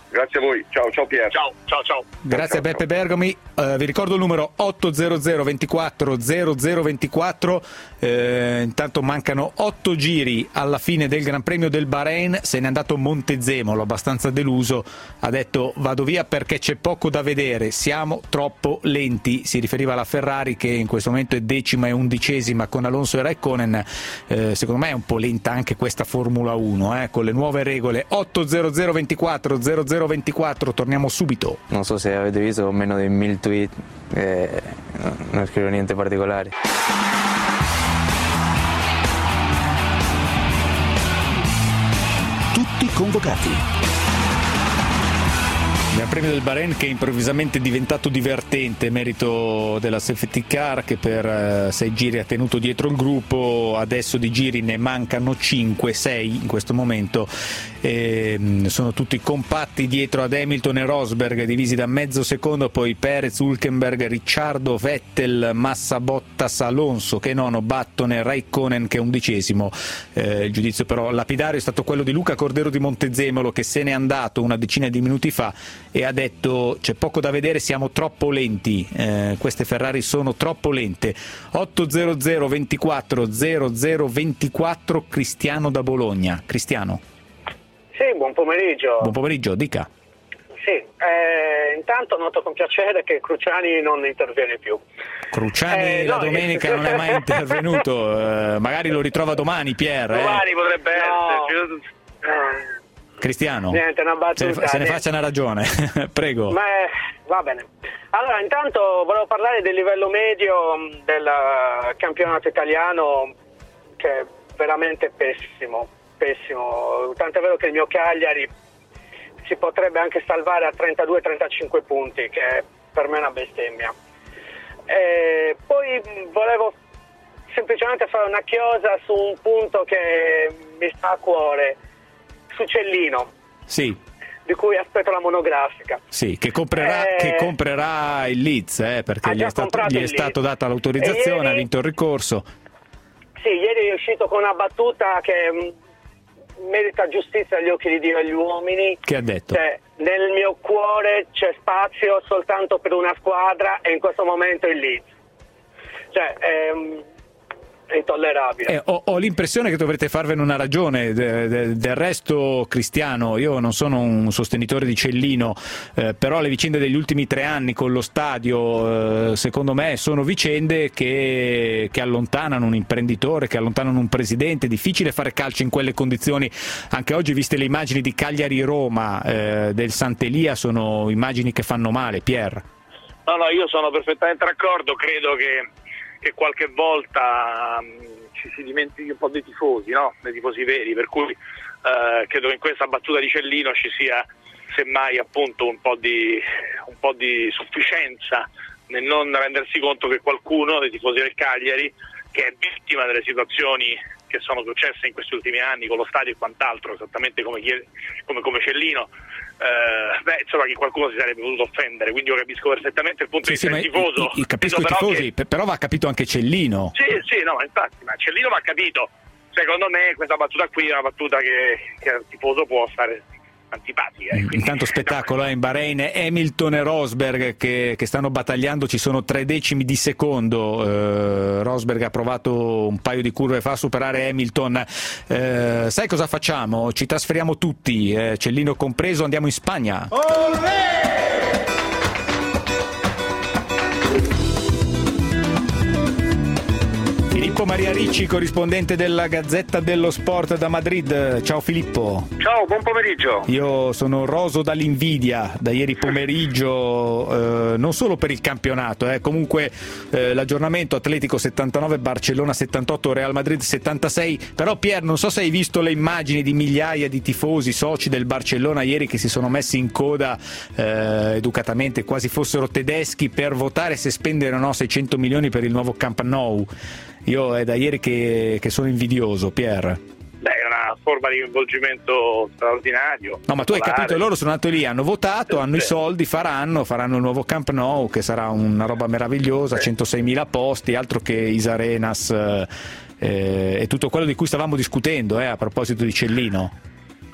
Grazie a voi, ciao, ciao Pier. Ciao, ciao, ciao. Grazie ciao, a Beppe ciao. Bergomi. Uh, vi ricordo il numero otto zero zero ventiquattro zero zero ventiquattro. Uh, intanto mancano otto giri alla fine del Gran Premio del Bahrain. Se n'è andato Montezemolo, abbastanza deluso. Ha detto vado via perché c'è poco da vedere, siamo troppo lenti. Si riferiva alla Ferrari che in questo momento è decima e undicesima con Alonso e Raikkonen. Uh, secondo me è un po' lenta anche questa Formula uno, eh, con le nuove regole. otto zero zero ventiquattro zero zero ventiquattro, torniamo subito. Non so se avete visto, ho meno di mille tweet, eh, non scrivo niente particolare. Tutti convocati. Il Gran Premio del Bahrain che è improvvisamente diventato divertente, merito della safety car che per eh, sei giri ha tenuto dietro il gruppo. Adesso di giri ne mancano cinque, sei in questo momento, e, mh, sono tutti compatti dietro ad Hamilton e Rosberg, divisi da mezzo secondo, poi Perez, Hülkenberg, Ricciardo, Vettel, Massa, Bottas, Alonso che è nono, Button e Raikkonen che è undicesimo. Eh, il giudizio però lapidario è stato quello di Luca Cordero di Montezemolo, che se n'è andato una decina di minuti fa e ha detto c'è poco da vedere, siamo troppo lenti, eh, queste Ferrari sono troppo lente. otto zero zero ventiquattro zero zero ventiquattro, Cristiano da Bologna. Cristiano. Sì, buon pomeriggio. Buon pomeriggio, dica. Sì, eh, intanto noto con piacere che Cruciani non interviene più. Cruciani Eh, la no, domenica non è mai intervenuto, eh, magari lo ritrova domani Pier. Eh. Domani potrebbe No. essere. Eh, Cristiano, Niente, una battuta. se ne, fa- se ne faccia una ragione, prego. Ma eh, va bene. Allora, intanto volevo parlare del livello medio mh, del eh, campionato italiano, che è veramente pessimo, pessimo. Tant'è vero che il mio Cagliari si potrebbe anche salvare a trentadue trentacinque punti, che per me è una bestemmia. E poi mh, volevo semplicemente fare una chiosa su un punto che mi sta a cuore, su Cellino, Sì, di cui aspetto la monografica. sì, che comprerà, Eh, che comprerà il Leeds, eh, perché ha gli già è stato, comprato gli è il stato Leeds. data l'autorizzazione, E ieri- ha vinto il ricorso. Sì, ieri è uscito con una battuta che mh, merita giustizia agli occhi di Dio e agli uomini. Che ha detto? Cioè, nel mio cuore c'è spazio soltanto per una squadra e in questo momento il Leeds. Cioè, è, è intollerabile. Eh, ho, ho l'impressione che dovrete farvene una ragione. De, de, del resto, Cristiano, io non sono un sostenitore di Cellino, eh, però le vicende degli ultimi tre anni con lo stadio, eh, secondo me, sono vicende che, che allontanano un imprenditore, che allontanano un presidente. È difficile fare calcio in quelle condizioni. Anche oggi, viste le immagini di Cagliari-Roma, eh, del Sant'Elia, sono immagini che fanno male. Pier? No, no, io sono perfettamente d'accordo, credo che, che qualche volta mh, ci si dimentichi un po' dei tifosi, no? Dei tifosi veri, per cui eh, credo che in questa battuta di Cellino ci sia semmai appunto un po' di, un po' di sufficienza nel non rendersi conto che qualcuno dei tifosi del Cagliari, che è vittima delle situazioni che sono successe in questi ultimi anni con lo stadio e quant'altro, esattamente come, come, come Cellino, eh, beh, insomma, che qualcuno si sarebbe potuto offendere, quindi io capisco perfettamente il punto Sì, di sì, vista ma del tifoso. i- i- capisco i Credo però tifosi, che- però va capito anche Cellino. Sì, sì, no, infatti, ma Cellino va capito. Secondo me questa battuta qui è una battuta che, che al tifoso può stare antipatica. eh, quindi- Intanto spettacolo eh, in Bahrain, Hamilton e Rosberg che, che stanno battagliando, ci sono tre decimi di secondo. eh, Rosberg ha provato un paio di curve fa a superare Hamilton. Eh, sai cosa facciamo? Ci trasferiamo tutti, eh, Cellino compreso, andiamo in Spagna. Filippo Maria Ricci, corrispondente della Gazzetta dello Sport da Madrid. Ciao Filippo. Ciao, buon pomeriggio. Io sono roso dall'invidia da ieri pomeriggio, eh, non solo per il campionato, eh, comunque eh, l'aggiornamento Atletico settantanove, Barcellona settantotto, Real Madrid settantasei, però Pier, non so se hai visto le immagini di migliaia di tifosi, soci del Barcellona ieri che si sono messi in coda eh, educatamente, quasi fossero tedeschi, per votare se spendere o no seicento milioni per il nuovo Camp Nou. Io è da ieri che, che sono invidioso, Pier. Beh, è una forma di coinvolgimento straordinario. No, ma tu hai popolare. capito, loro sono andati lì, hanno votato, hanno i soldi, faranno, faranno il nuovo Camp Nou, che sarà una roba meravigliosa, centoseimila posti, altro che Isarenas eh, e tutto quello di cui stavamo discutendo, eh, a proposito di Cellino. No,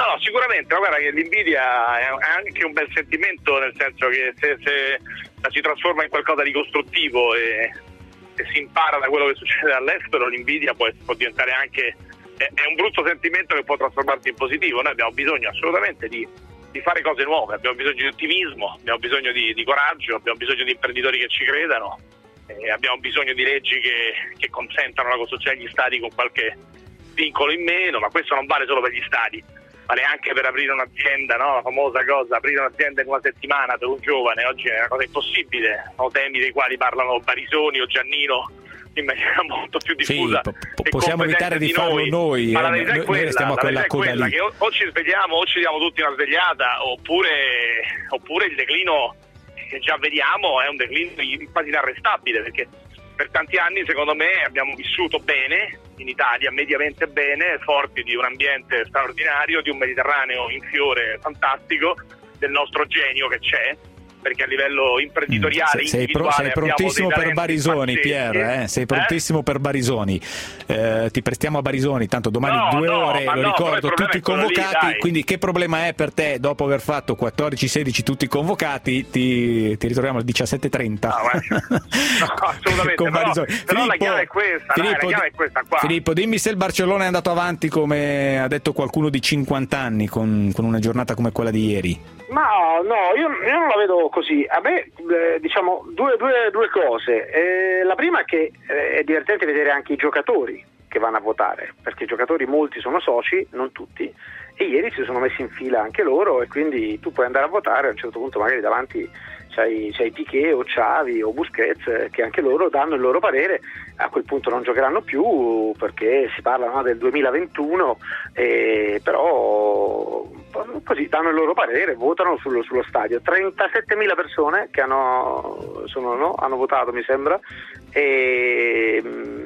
no, sicuramente, ma guarda che l'invidia è anche un bel sentimento, nel senso che se, se la si trasforma in qualcosa di costruttivo e, e si impara da quello che succede all'estero, l'invidia può, può diventare anche, è, è un brutto sentimento che può trasformarsi in positivo. Noi abbiamo bisogno assolutamente di, di fare cose nuove, abbiamo bisogno di ottimismo, abbiamo bisogno di, di coraggio, abbiamo bisogno di imprenditori che ci credano, e abbiamo bisogno di leggi che, che consentano la costruzione degli stadi con qualche vincolo in meno, ma questo non vale solo per gli stadi, vale anche per aprire un'azienda, no? La famosa cosa, aprire un'azienda in una settimana per un giovane oggi è una cosa impossibile, sono temi dei quali parlano Barisoni o Giannino in maniera molto più diffusa. Sì, po- possiamo evitare di, di farlo noi, noi ma eh, la verità noi, è quella, noi restiamo a quella coda quella lì. Che o, o ci svegliamo o ci diamo tutti una svegliata, oppure, oppure il declino che già vediamo è un declino quasi inarrestabile, perché per tanti anni secondo me abbiamo vissuto bene in Italia, mediamente bene, forti di un ambiente straordinario, di un Mediterraneo in fiore fantastico, del nostro genio che c'è, perché a livello imprenditoriale mm, sei, pro, sei prontissimo per Barisoni, Pier, eh? sei prontissimo eh? per Barisoni, eh, ti prestiamo a Barisoni, tanto domani no, due no, ore, lo no, ricordo, tutti convocati, lì, quindi che problema è per te dopo aver fatto quattordici sedici tutti convocati, ti, ti ritroviamo alle diciassette e trenta no, no, assolutamente con Barisoni. Però, però Filippo, la chiave è questa, Filippo, dai, la chiave è questa qua. Filippo, dimmi se il Barcellona è andato avanti come ha detto qualcuno di cinquanta anni con, con una giornata come quella di ieri. Ma no, io, io non la vedo così. A me, eh, diciamo, due, due, due cose. Eh, la prima è che eh, è divertente vedere anche i giocatori che vanno a votare, perché i giocatori molti sono soci, non tutti, e ieri si sono messi in fila anche loro, e quindi tu puoi andare a votare, a un certo punto magari davanti c'hai, c'hai Piqué o Xavi o Busquets, che anche loro danno il loro parere. A quel punto non giocheranno più perché si parla, no, del duemilaventuno, eh, però così danno il loro parere, votano sullo, sullo stadio. trentasettemila persone che hanno, sono, no, hanno votato, mi sembra, e,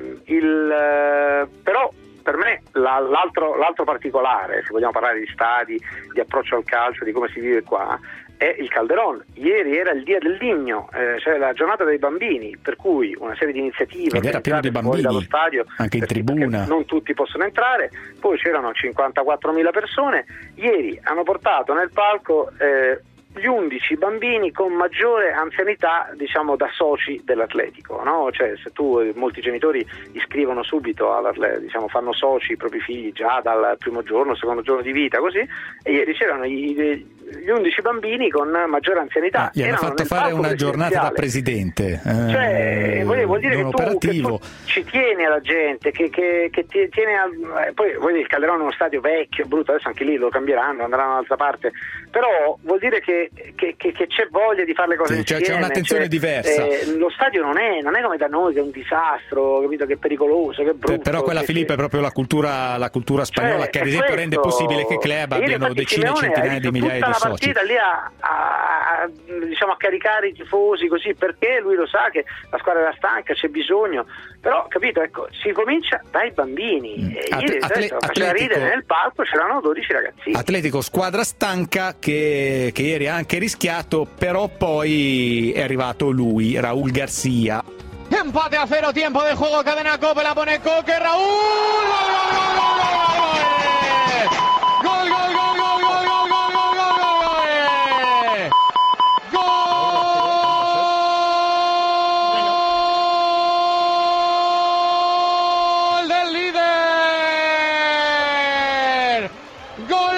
il, però per me la, l'altro, l'altro particolare, se vogliamo parlare di stadi, di approccio al calcio, di come si vive qua, è il Calderón. Ieri era il dia del Niño, eh, cioè la giornata dei bambini, per cui una serie di iniziative ed era pieno di bambini dallo stadio, anche in perché, tribuna, perché non tutti possono entrare. Poi c'erano cinquantaquattromila persone. Ieri hanno portato nel palco eh, gli undici bambini con maggiore anzianità, diciamo, da soci dell'Atletico, no? Cioè, se tu, molti genitori iscrivono subito all'Atletico, diciamo, fanno soci i propri figli già dal primo giorno, secondo giorno di vita, così, e ieri c'erano i, gli undici bambini con maggiore anzianità. Ah, gli hanno fatto fare una giornata da presidente, eh, cioè vuol, vuol dire che tu, che tu ci tieni alla gente, che, che, che ti, tieni al, eh, poi vuol dire il Calderón è uno stadio vecchio, brutto, adesso anche lì lo cambieranno, andranno dall'altra parte, però vuol dire che, che, che, che c'è voglia di fare le cose sì, insieme, c'è un'attenzione cioè, diversa. Eh, lo stadio non è, non è come da noi, che è un disastro, capito, che è pericoloso, che è brutto. Però quella, che, Filippo, che... è proprio la cultura, la cultura spagnola, cioè, che ad esempio questo rende possibile che club abbiano decine e centinaia di migliaia di soci. Lì a, a, a, diciamo, a caricare i tifosi così, perché lui lo sa che la squadra era stanca, c'è bisogno, però capito, ecco, si comincia dai bambini. Mm. E ieri Atle- faceva ridere, nel palco c'erano dodici ragazzini. Atletico, squadra stanca che, che ieri ha anche rischiato, però poi è arrivato lui, Raúl García. Empate a cero, tiempo de juego, cadena Cope, la pone Coque, Raúl. Gol, gol, gol, gol, gol, gol, gol, gol, gol, gol, gol, gol del líder. Gol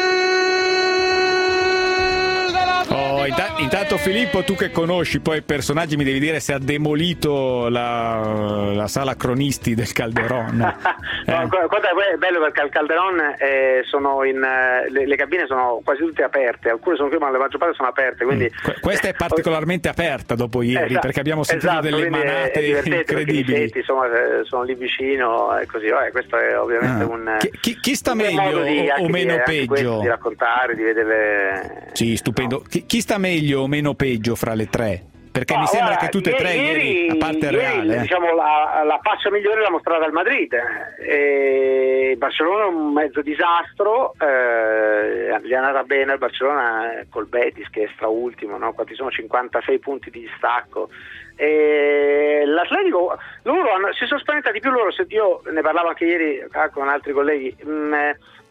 della Oh, int- intanto Filippo, tu che conosci poi i personaggi, mi devi dire se ha demolito la, la sala cronisti del Calderón. eh. No, guarda, è bello perché al Calderón eh, sono in, le, le cabine sono quasi tutte aperte, alcune sono qui ma la maggior parte sono aperte, quindi... mm. Questa è particolarmente aperta dopo ieri, esatto, perché abbiamo sentito esatto, delle manate incredibili. Setti, insomma, sono lì vicino e così. Vabbè, questo è ovviamente ah. un chi, chi sta meglio di, o meno di, peggio? Di raccontare, di vedere... Sì, stupendo. No. Chi, chi sta meglio o meno peggio fra le tre? Perché no, mi sembra guarda, che tutte e tre ieri, a parte il Real, ieri, eh. diciamo, la, la faccia migliore l'ha mostrata il Madrid. E il Barcellona è un mezzo disastro, eh, gli è andata bene il Barcellona col Betis che è straultimo, no? Quanti sono? cinquantasei punti di distacco. E l'Atletico, loro hanno, si sono spaventati più loro, se io ne parlavo anche ieri con altri colleghi, mh,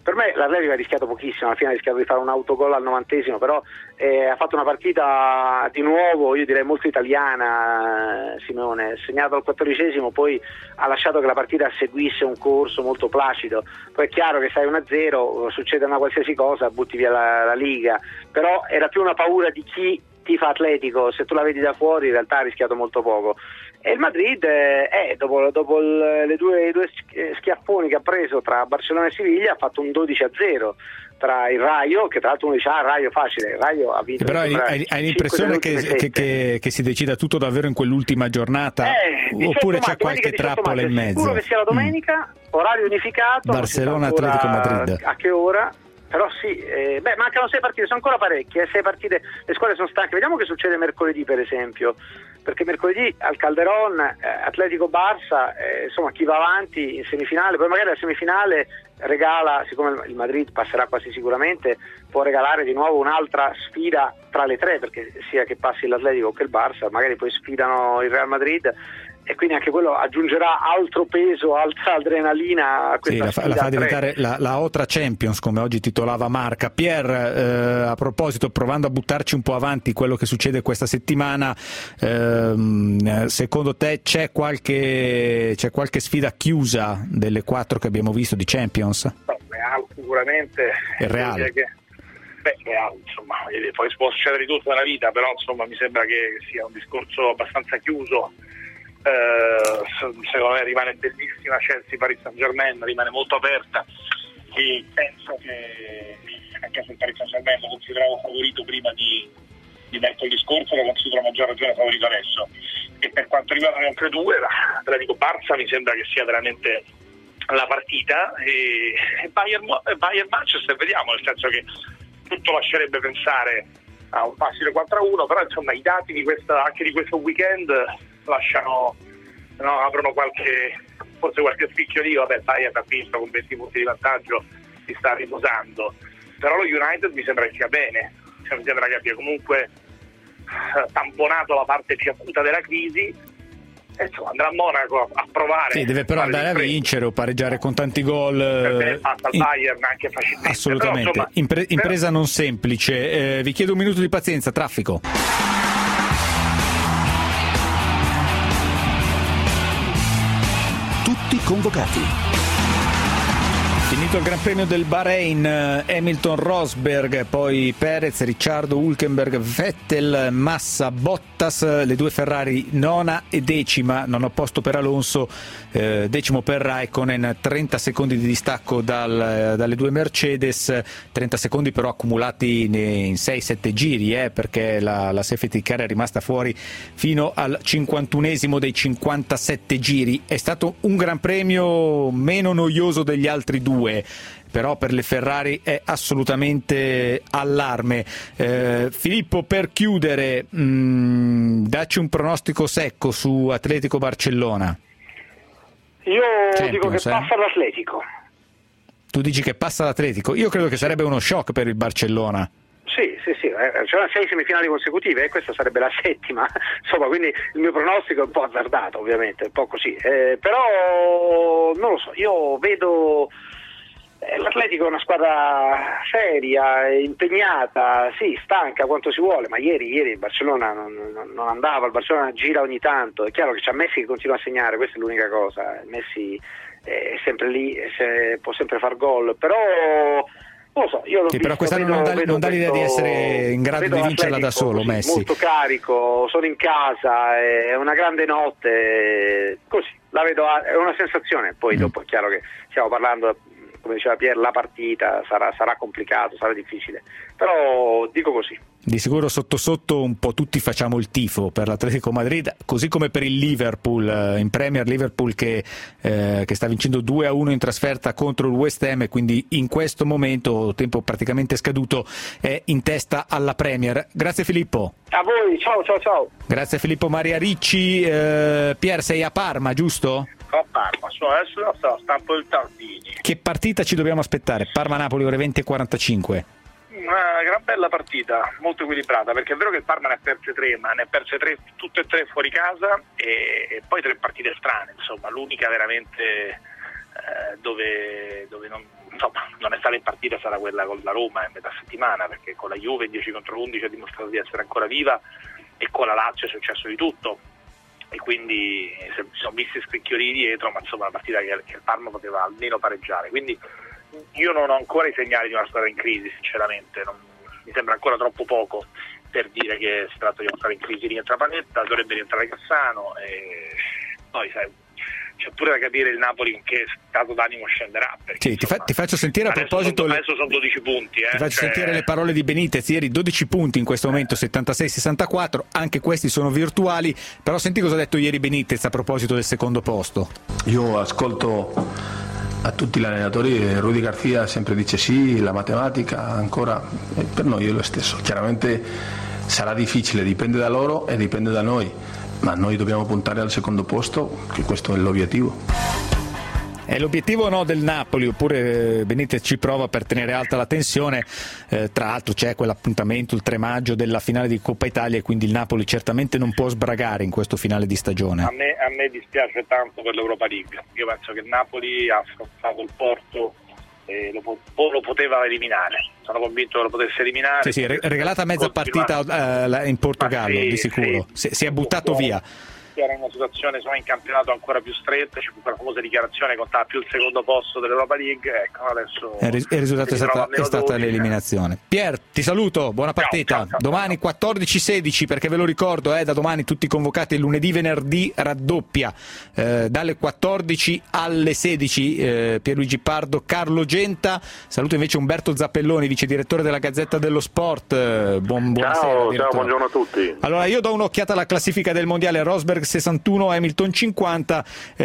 Per me l'Atletico ha rischiato pochissimo, alla fine ha rischiato di fare un autogol al novantesimo, però eh, ha fatto una partita di nuovo, io direi molto italiana, eh, Simeone, segnato al quattordicesimo, poi ha lasciato che la partita seguisse un corso molto placido. Poi è chiaro che sai uno a zero, succede una qualsiasi cosa, butti via la, la Liga, però era più una paura di chi tifa Atletico, se tu la vedi da fuori in realtà ha rischiato molto poco. E il Madrid eh, dopo, dopo il, le due, i due schiaffoni che ha preso tra Barcellona e Siviglia ha fatto un dodici a zero tra il Rayo, che tra l'altro uno dice ah Rayo facile, il Rayo ha vinto. Però hai, hai, hai l'impressione che, che, che, che si decida tutto davvero in quell'ultima giornata, eh, oppure c'è qualche trappola in mezzo? Sicuro che sia la domenica, mm. orario unificato, Barcellona Atletico Madrid. A che ora? Però sì, eh, beh, mancano sei partite, sono ancora parecchie, sei partite, le squadre sono stanche. Vediamo che succede mercoledì per esempio, perché mercoledì al Calderón eh, Atletico-Barça, eh, insomma chi va avanti in semifinale, poi magari la semifinale regala, siccome il Madrid passerà quasi sicuramente, può regalare di nuovo un'altra sfida tra le tre, perché sia che passi l'Atletico che il Barça, magari poi sfidano il Real Madrid, e quindi anche quello aggiungerà altro peso, altra adrenalina a questa sì, sfida. La fa, la fa diventare la, la Otra Champions, come oggi titolava Marca. Pier, eh, a proposito, provando a buttarci un po' avanti quello che succede questa settimana, ehm, secondo te c'è qualche, c'è qualche sfida chiusa delle quattro che abbiamo visto di Champions? No, Real sicuramente. Il Real. Che, beh, Real, insomma, poi può succedere di tutto nella vita, però insomma mi sembra che sia un discorso abbastanza chiuso. Uh, secondo me rimane bellissima Chelsea Paris Saint Germain, rimane molto aperta, e penso che anche se il Paris Saint Germain lo consideravo favorito prima di, di mercoledì scorso, lo considero a maggior ragione favorito adesso. E per quanto riguarda le altre due, l'Atletico Barça mi sembra che sia veramente la partita, e, e Bayern, Bayern Manchester vediamo, nel senso che tutto lascerebbe pensare a un facile quattro a uno, però insomma i dati di questa, anche di questo weekend lasciano, no, aprono qualche, forse qualche spicchio lì. Vabbè, Bayern ha visto con venti punti di vantaggio, si sta riposando, però lo United mi sembra che sia bene, cioè, mi sembra che abbia comunque eh, tamponato la parte più acuta della crisi, e insomma andrà a Monaco a, a provare. Sì, deve però andare a vincere o pareggiare con tanti gol. Per me passa il Bayern anche facilmente. Assolutamente, però, insomma, Impre- impresa però... non semplice. Eh, vi chiedo un minuto di pazienza, traffico. Convocati. Finito il Gran Premio del Bahrain, Hamilton, Rosberg, poi Perez, Ricciardo, Hülkenberg, Vettel, Massa, Bottas, le due Ferrari nona e decima, nono posto per Alonso, eh, decimo per Raikkonen, trenta secondi di distacco dal, dalle due Mercedes, trenta secondi però accumulati in sei sette giri, eh, perché la, la safety car è rimasta fuori fino al cinquantunesimo dei cinquantasette giri. È stato un Gran Premio meno noioso degli altri due, però per le Ferrari è assolutamente allarme. Eh, Filippo, per chiudere, mh, dacci un pronostico secco su Atletico Barcellona. Io Champions, dico che eh? passa l'Atletico. Tu dici che passa l'Atletico? Io credo che sarebbe uno shock per il Barcellona. Sì, sì, sì, eh, c'erano sei semifinali consecutive e questa sarebbe la settima, insomma, quindi il mio pronostico è un po' azzardato, ovviamente, un po' così, eh, però non lo so, io vedo eh, l'Atletico è una squadra seria, impegnata, sì, stanca quanto si vuole, ma ieri, ieri il Barcellona non, non, non andava, il Barcellona gira ogni tanto, è chiaro che c'è Messi che continua a segnare, questa è l'unica cosa, Messi è sempre lì, se, può sempre far gol, però... Non lo so, io l'ho sì, visto, però quest'anno vedo, non dà, vedo non dà l'idea questo, di essere in grado di vincerla da solo, così, Messi. Molto carico, sono in casa, è una grande notte, così, la vedo, è una sensazione, poi mm. dopo è chiaro che stiamo parlando, come diceva Pier, la partita sarà, sarà complicato, sarà difficile, però dico così. Di sicuro sotto sotto un po' tutti facciamo il tifo per l'Atletico Madrid, così come per il Liverpool in Premier, Liverpool che, eh, che sta vincendo due a uno in trasferta contro il West Ham, e quindi in questo momento, tempo praticamente scaduto, è in testa alla Premier. Grazie Filippo. A voi, ciao ciao ciao. Grazie Filippo. Maria Ricci, eh, Pier, sei a Parma, giusto? A Parma, sono adesso sto stampo il Tardini. Che partita ci dobbiamo aspettare? Parma-Napoli ore venti e quarantacinque. Una gran bella partita, molto equilibrata, perché è vero che il Parma ne ha perse tre, ma ne ha perse tre, tutte e tre fuori casa, e, e poi tre partite strane, insomma, l'unica veramente eh, dove, dove non, insomma, non è stata in partita, sarà quella con la Roma in metà settimana, perché con la Juve dieci contro undici ha dimostrato di essere ancora viva, e con la Lazio è successo di tutto, e quindi si sono visti scricchiolini dietro, ma insomma una partita che, che il Parma poteva almeno pareggiare. Quindi io non ho ancora i segnali di una squadra in crisi, sinceramente, non, mi sembra ancora troppo poco per dire che si tratta di una squadra in crisi. Rientra Panetta, dovrebbe rientrare Cassano, e poi sai, c'è pure da capire il Napoli in che stato d'animo scenderà, perché, sì, ti, fa, ti faccio sentire a adesso proposito sono, le... adesso sono dodici punti, eh, ti faccio cioè... sentire le parole di Benitez ieri, dodici punti in questo momento, settantasei sessantaquattro, anche questi sono virtuali, però senti cosa ha detto ieri Benitez a proposito del secondo posto. Io ascolto a tutti gli allenatori, Rudy Garcia sempre dice sì, la matematica ancora, e per noi è lo stesso. Chiaramente sarà difficile, dipende da loro e dipende da noi, ma noi dobbiamo puntare al secondo posto, che questo è l'obiettivo. È l'obiettivo o no del Napoli, oppure Benitez ci prova per tenere alta la tensione? Eh, tra l'altro c'è quell'appuntamento il tre maggio della finale di Coppa Italia, e quindi il Napoli certamente non può sbragare in questo finale di stagione. A me, a me dispiace tanto per l'Europa League, io penso che il Napoli ha affrontato il Porto e lo, po- lo poteva eliminare, sono convinto che lo potesse eliminare. Sì, sì, regalata mezza partita eh, in Portogallo, sì, di sicuro, sì. Si, si è buttato via. Era in una situazione insomma, in campionato ancora più stretta, c'è quella famosa dichiarazione che contava più il secondo posto dell'Europa League, ecco, adesso il risultato è stata, è stata l'eliminazione. Pier, ti saluto, buona partita. Ciao, ciao, ciao, domani quattordici sedici, perché ve lo ricordo, eh, da domani tutti convocati, lunedì venerdì raddoppia, eh, dalle quattordici alle sedici, eh, Pierluigi Pardo, Carlo Genta. Saluto invece Umberto Zappelloni, vice direttore della Gazzetta dello Sport. Eh, buon, buonasera, ciao, direttore. Ciao, buongiorno a tutti. Allora io do un'occhiata alla classifica del mondiale. Rosberg sessantuno, Hamilton cinquanta,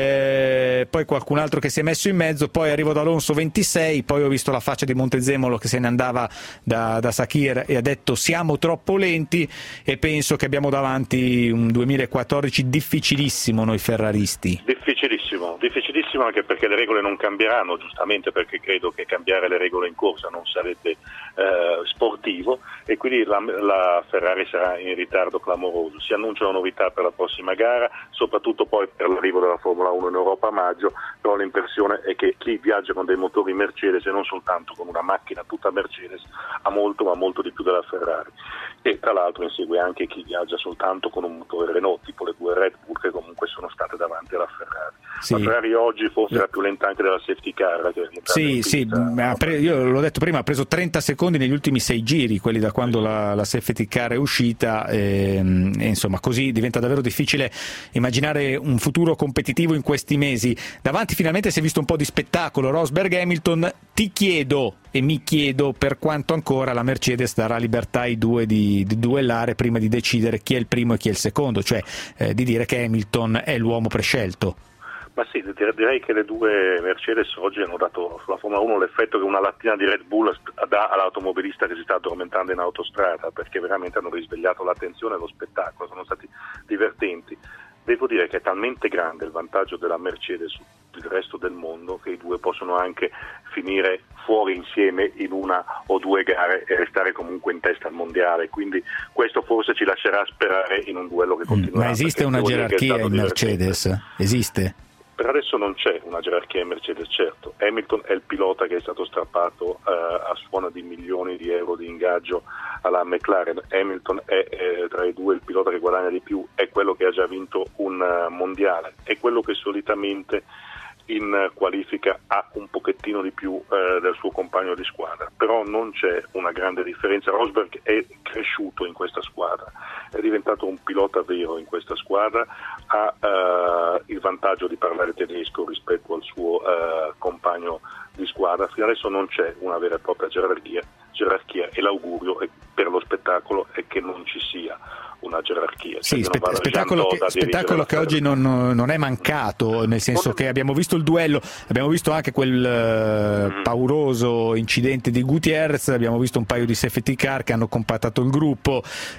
eh, poi qualcun altro che si è messo in mezzo, poi arrivo ad Alonso ventisei, poi ho visto la faccia di Montezemolo che se ne andava da, da Sakir e ha detto siamo troppo lenti, e penso che abbiamo davanti un duemilaquattordici difficilissimo noi ferraristi. Difficilissimo, difficilissimo anche perché le regole non cambieranno, giustamente perché credo che cambiare le regole in corsa non sarebbe eh, sportivo, e quindi la, la Ferrari sarà in ritardo clamoroso. Si annunciano novità per la prossima gara, soprattutto poi per l'arrivo della Formula uno in Europa a maggio, però l'impressione è che chi viaggia con dei motori Mercedes e non soltanto con una macchina tutta Mercedes ha molto ma molto di più della Ferrari, e tra l'altro insegue anche chi viaggia soltanto con un motore Renault, tipo le due Red Bull che comunque sono state davanti alla Ferrari. Sì. La Ferrari oggi forse era più lenta anche della safety car, che sì, sì, pre- io l'ho detto prima, ha preso trenta secondi negli ultimi sei giri, quelli da quando la, la safety car è uscita, e, e insomma così diventa davvero difficile immaginare un futuro competitivo in questi mesi. Davanti finalmente si è visto un po' di spettacolo, Rosberg Hamilton. Ti chiedo e mi chiedo per quanto ancora la Mercedes darà libertà ai due di, di duellare prima di decidere chi è il primo e chi è il secondo, cioè eh, di dire che Hamilton è l'uomo prescelto. Ma sì, direi che le due Mercedes oggi hanno dato sulla Formula uno l'effetto che una lattina di Red Bull dà all'automobilista che si sta addormentando in autostrada, perché veramente hanno risvegliato l'attenzione e lo spettacolo, sono stati divertenti. Devo dire che è talmente grande il vantaggio della Mercedes su il resto del mondo che i due possono anche finire fuori insieme in una o due gare e restare comunque in testa al mondiale, quindi questo forse ci lascerà sperare in un duello che continuerà. Ma esiste una gerarchia in Mercedes? Esiste? Per adesso non c'è una gerarchia in Mercedes, certo. Hamilton è il pilota che è stato strappato uh, a suona di milioni di euro di ingaggio alla McLaren. Hamilton è eh, tra i due il pilota che guadagna di più, è quello che ha già vinto un uh, mondiale, è quello che solitamente in qualifica ha un pochettino di più eh, del suo compagno di squadra, però non c'è una grande differenza. Rosberg è cresciuto in questa squadra, è diventato un pilota vero in questa squadra, ha eh, il vantaggio di parlare tedesco rispetto al suo eh, compagno di squadra. Fino adesso non c'è una vera e propria gerarchia, gerarchia e l'augurio è, per lo spettacolo è che non ci sia una gerarchia. Sì, cioè spe- spettacolo, che, spettacolo che oggi non, non è mancato, nel senso che abbiamo visto il duello, abbiamo visto anche quel uh, mm. pauroso incidente di Gutierrez, abbiamo visto un paio di safety car che hanno compattato il gruppo,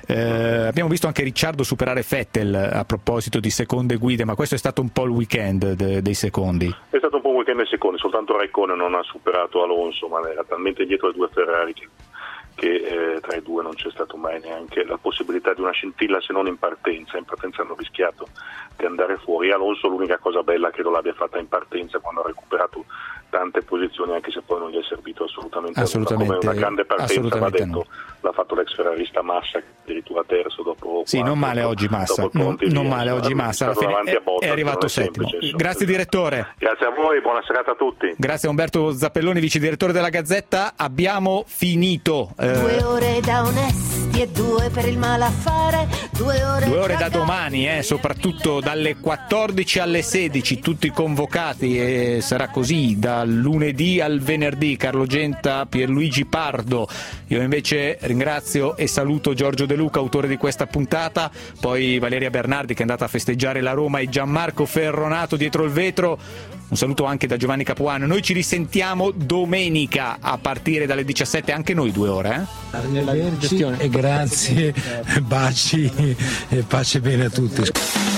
eh, abbiamo visto anche Ricciardo superare Vettel a proposito di seconde guide, ma questo è stato un po' il weekend de- dei secondi. È stato un po' un weekend dei secondi, soltanto Raikkonen non ha superato Alonso, ma era talmente indietro le due Ferrari che che eh, tra i due non c'è stato mai neanche la possibilità di una scintilla, se non in partenza. In partenza hanno rischiato di andare fuori. Alonso l'unica cosa bella che lo l'abbia fatta in partenza, quando ha recuperato tante posizioni, anche se poi non gli è servito assolutamente, assolutamente come una grande partenza, va detto, no. L'ha fatto l'ex ferrarista Massa, addirittura terzo dopo sì, quarto, non male oggi Massa, non, non male oggi Massa, alla fine è, è arrivato settimo. Semplice, grazie direttore. Grazie a voi, buona serata a tutti. Grazie a Umberto Zappelloni, vice direttore della Gazzetta. Abbiamo finito. Eh... Due ore da onesti e due per il malaffare, due ore, due ore da domani, eh, soprattutto dalle quattordici alle sedici, tutti convocati, e sarà così dal lunedì al venerdì. Carlo Genta, Pierluigi Pardo. Io invece ringrazio e saluto Giorgio De Luca, autore di questa puntata, poi Valeria Bernardi che è andata a festeggiare la Roma, e Gianmarco Ferronato dietro il vetro. Un saluto anche da Giovanni Capuano. Noi ci risentiamo domenica a partire dalle diciassette, anche noi due ore. Eh? E grazie, baci e pace bene a tutti.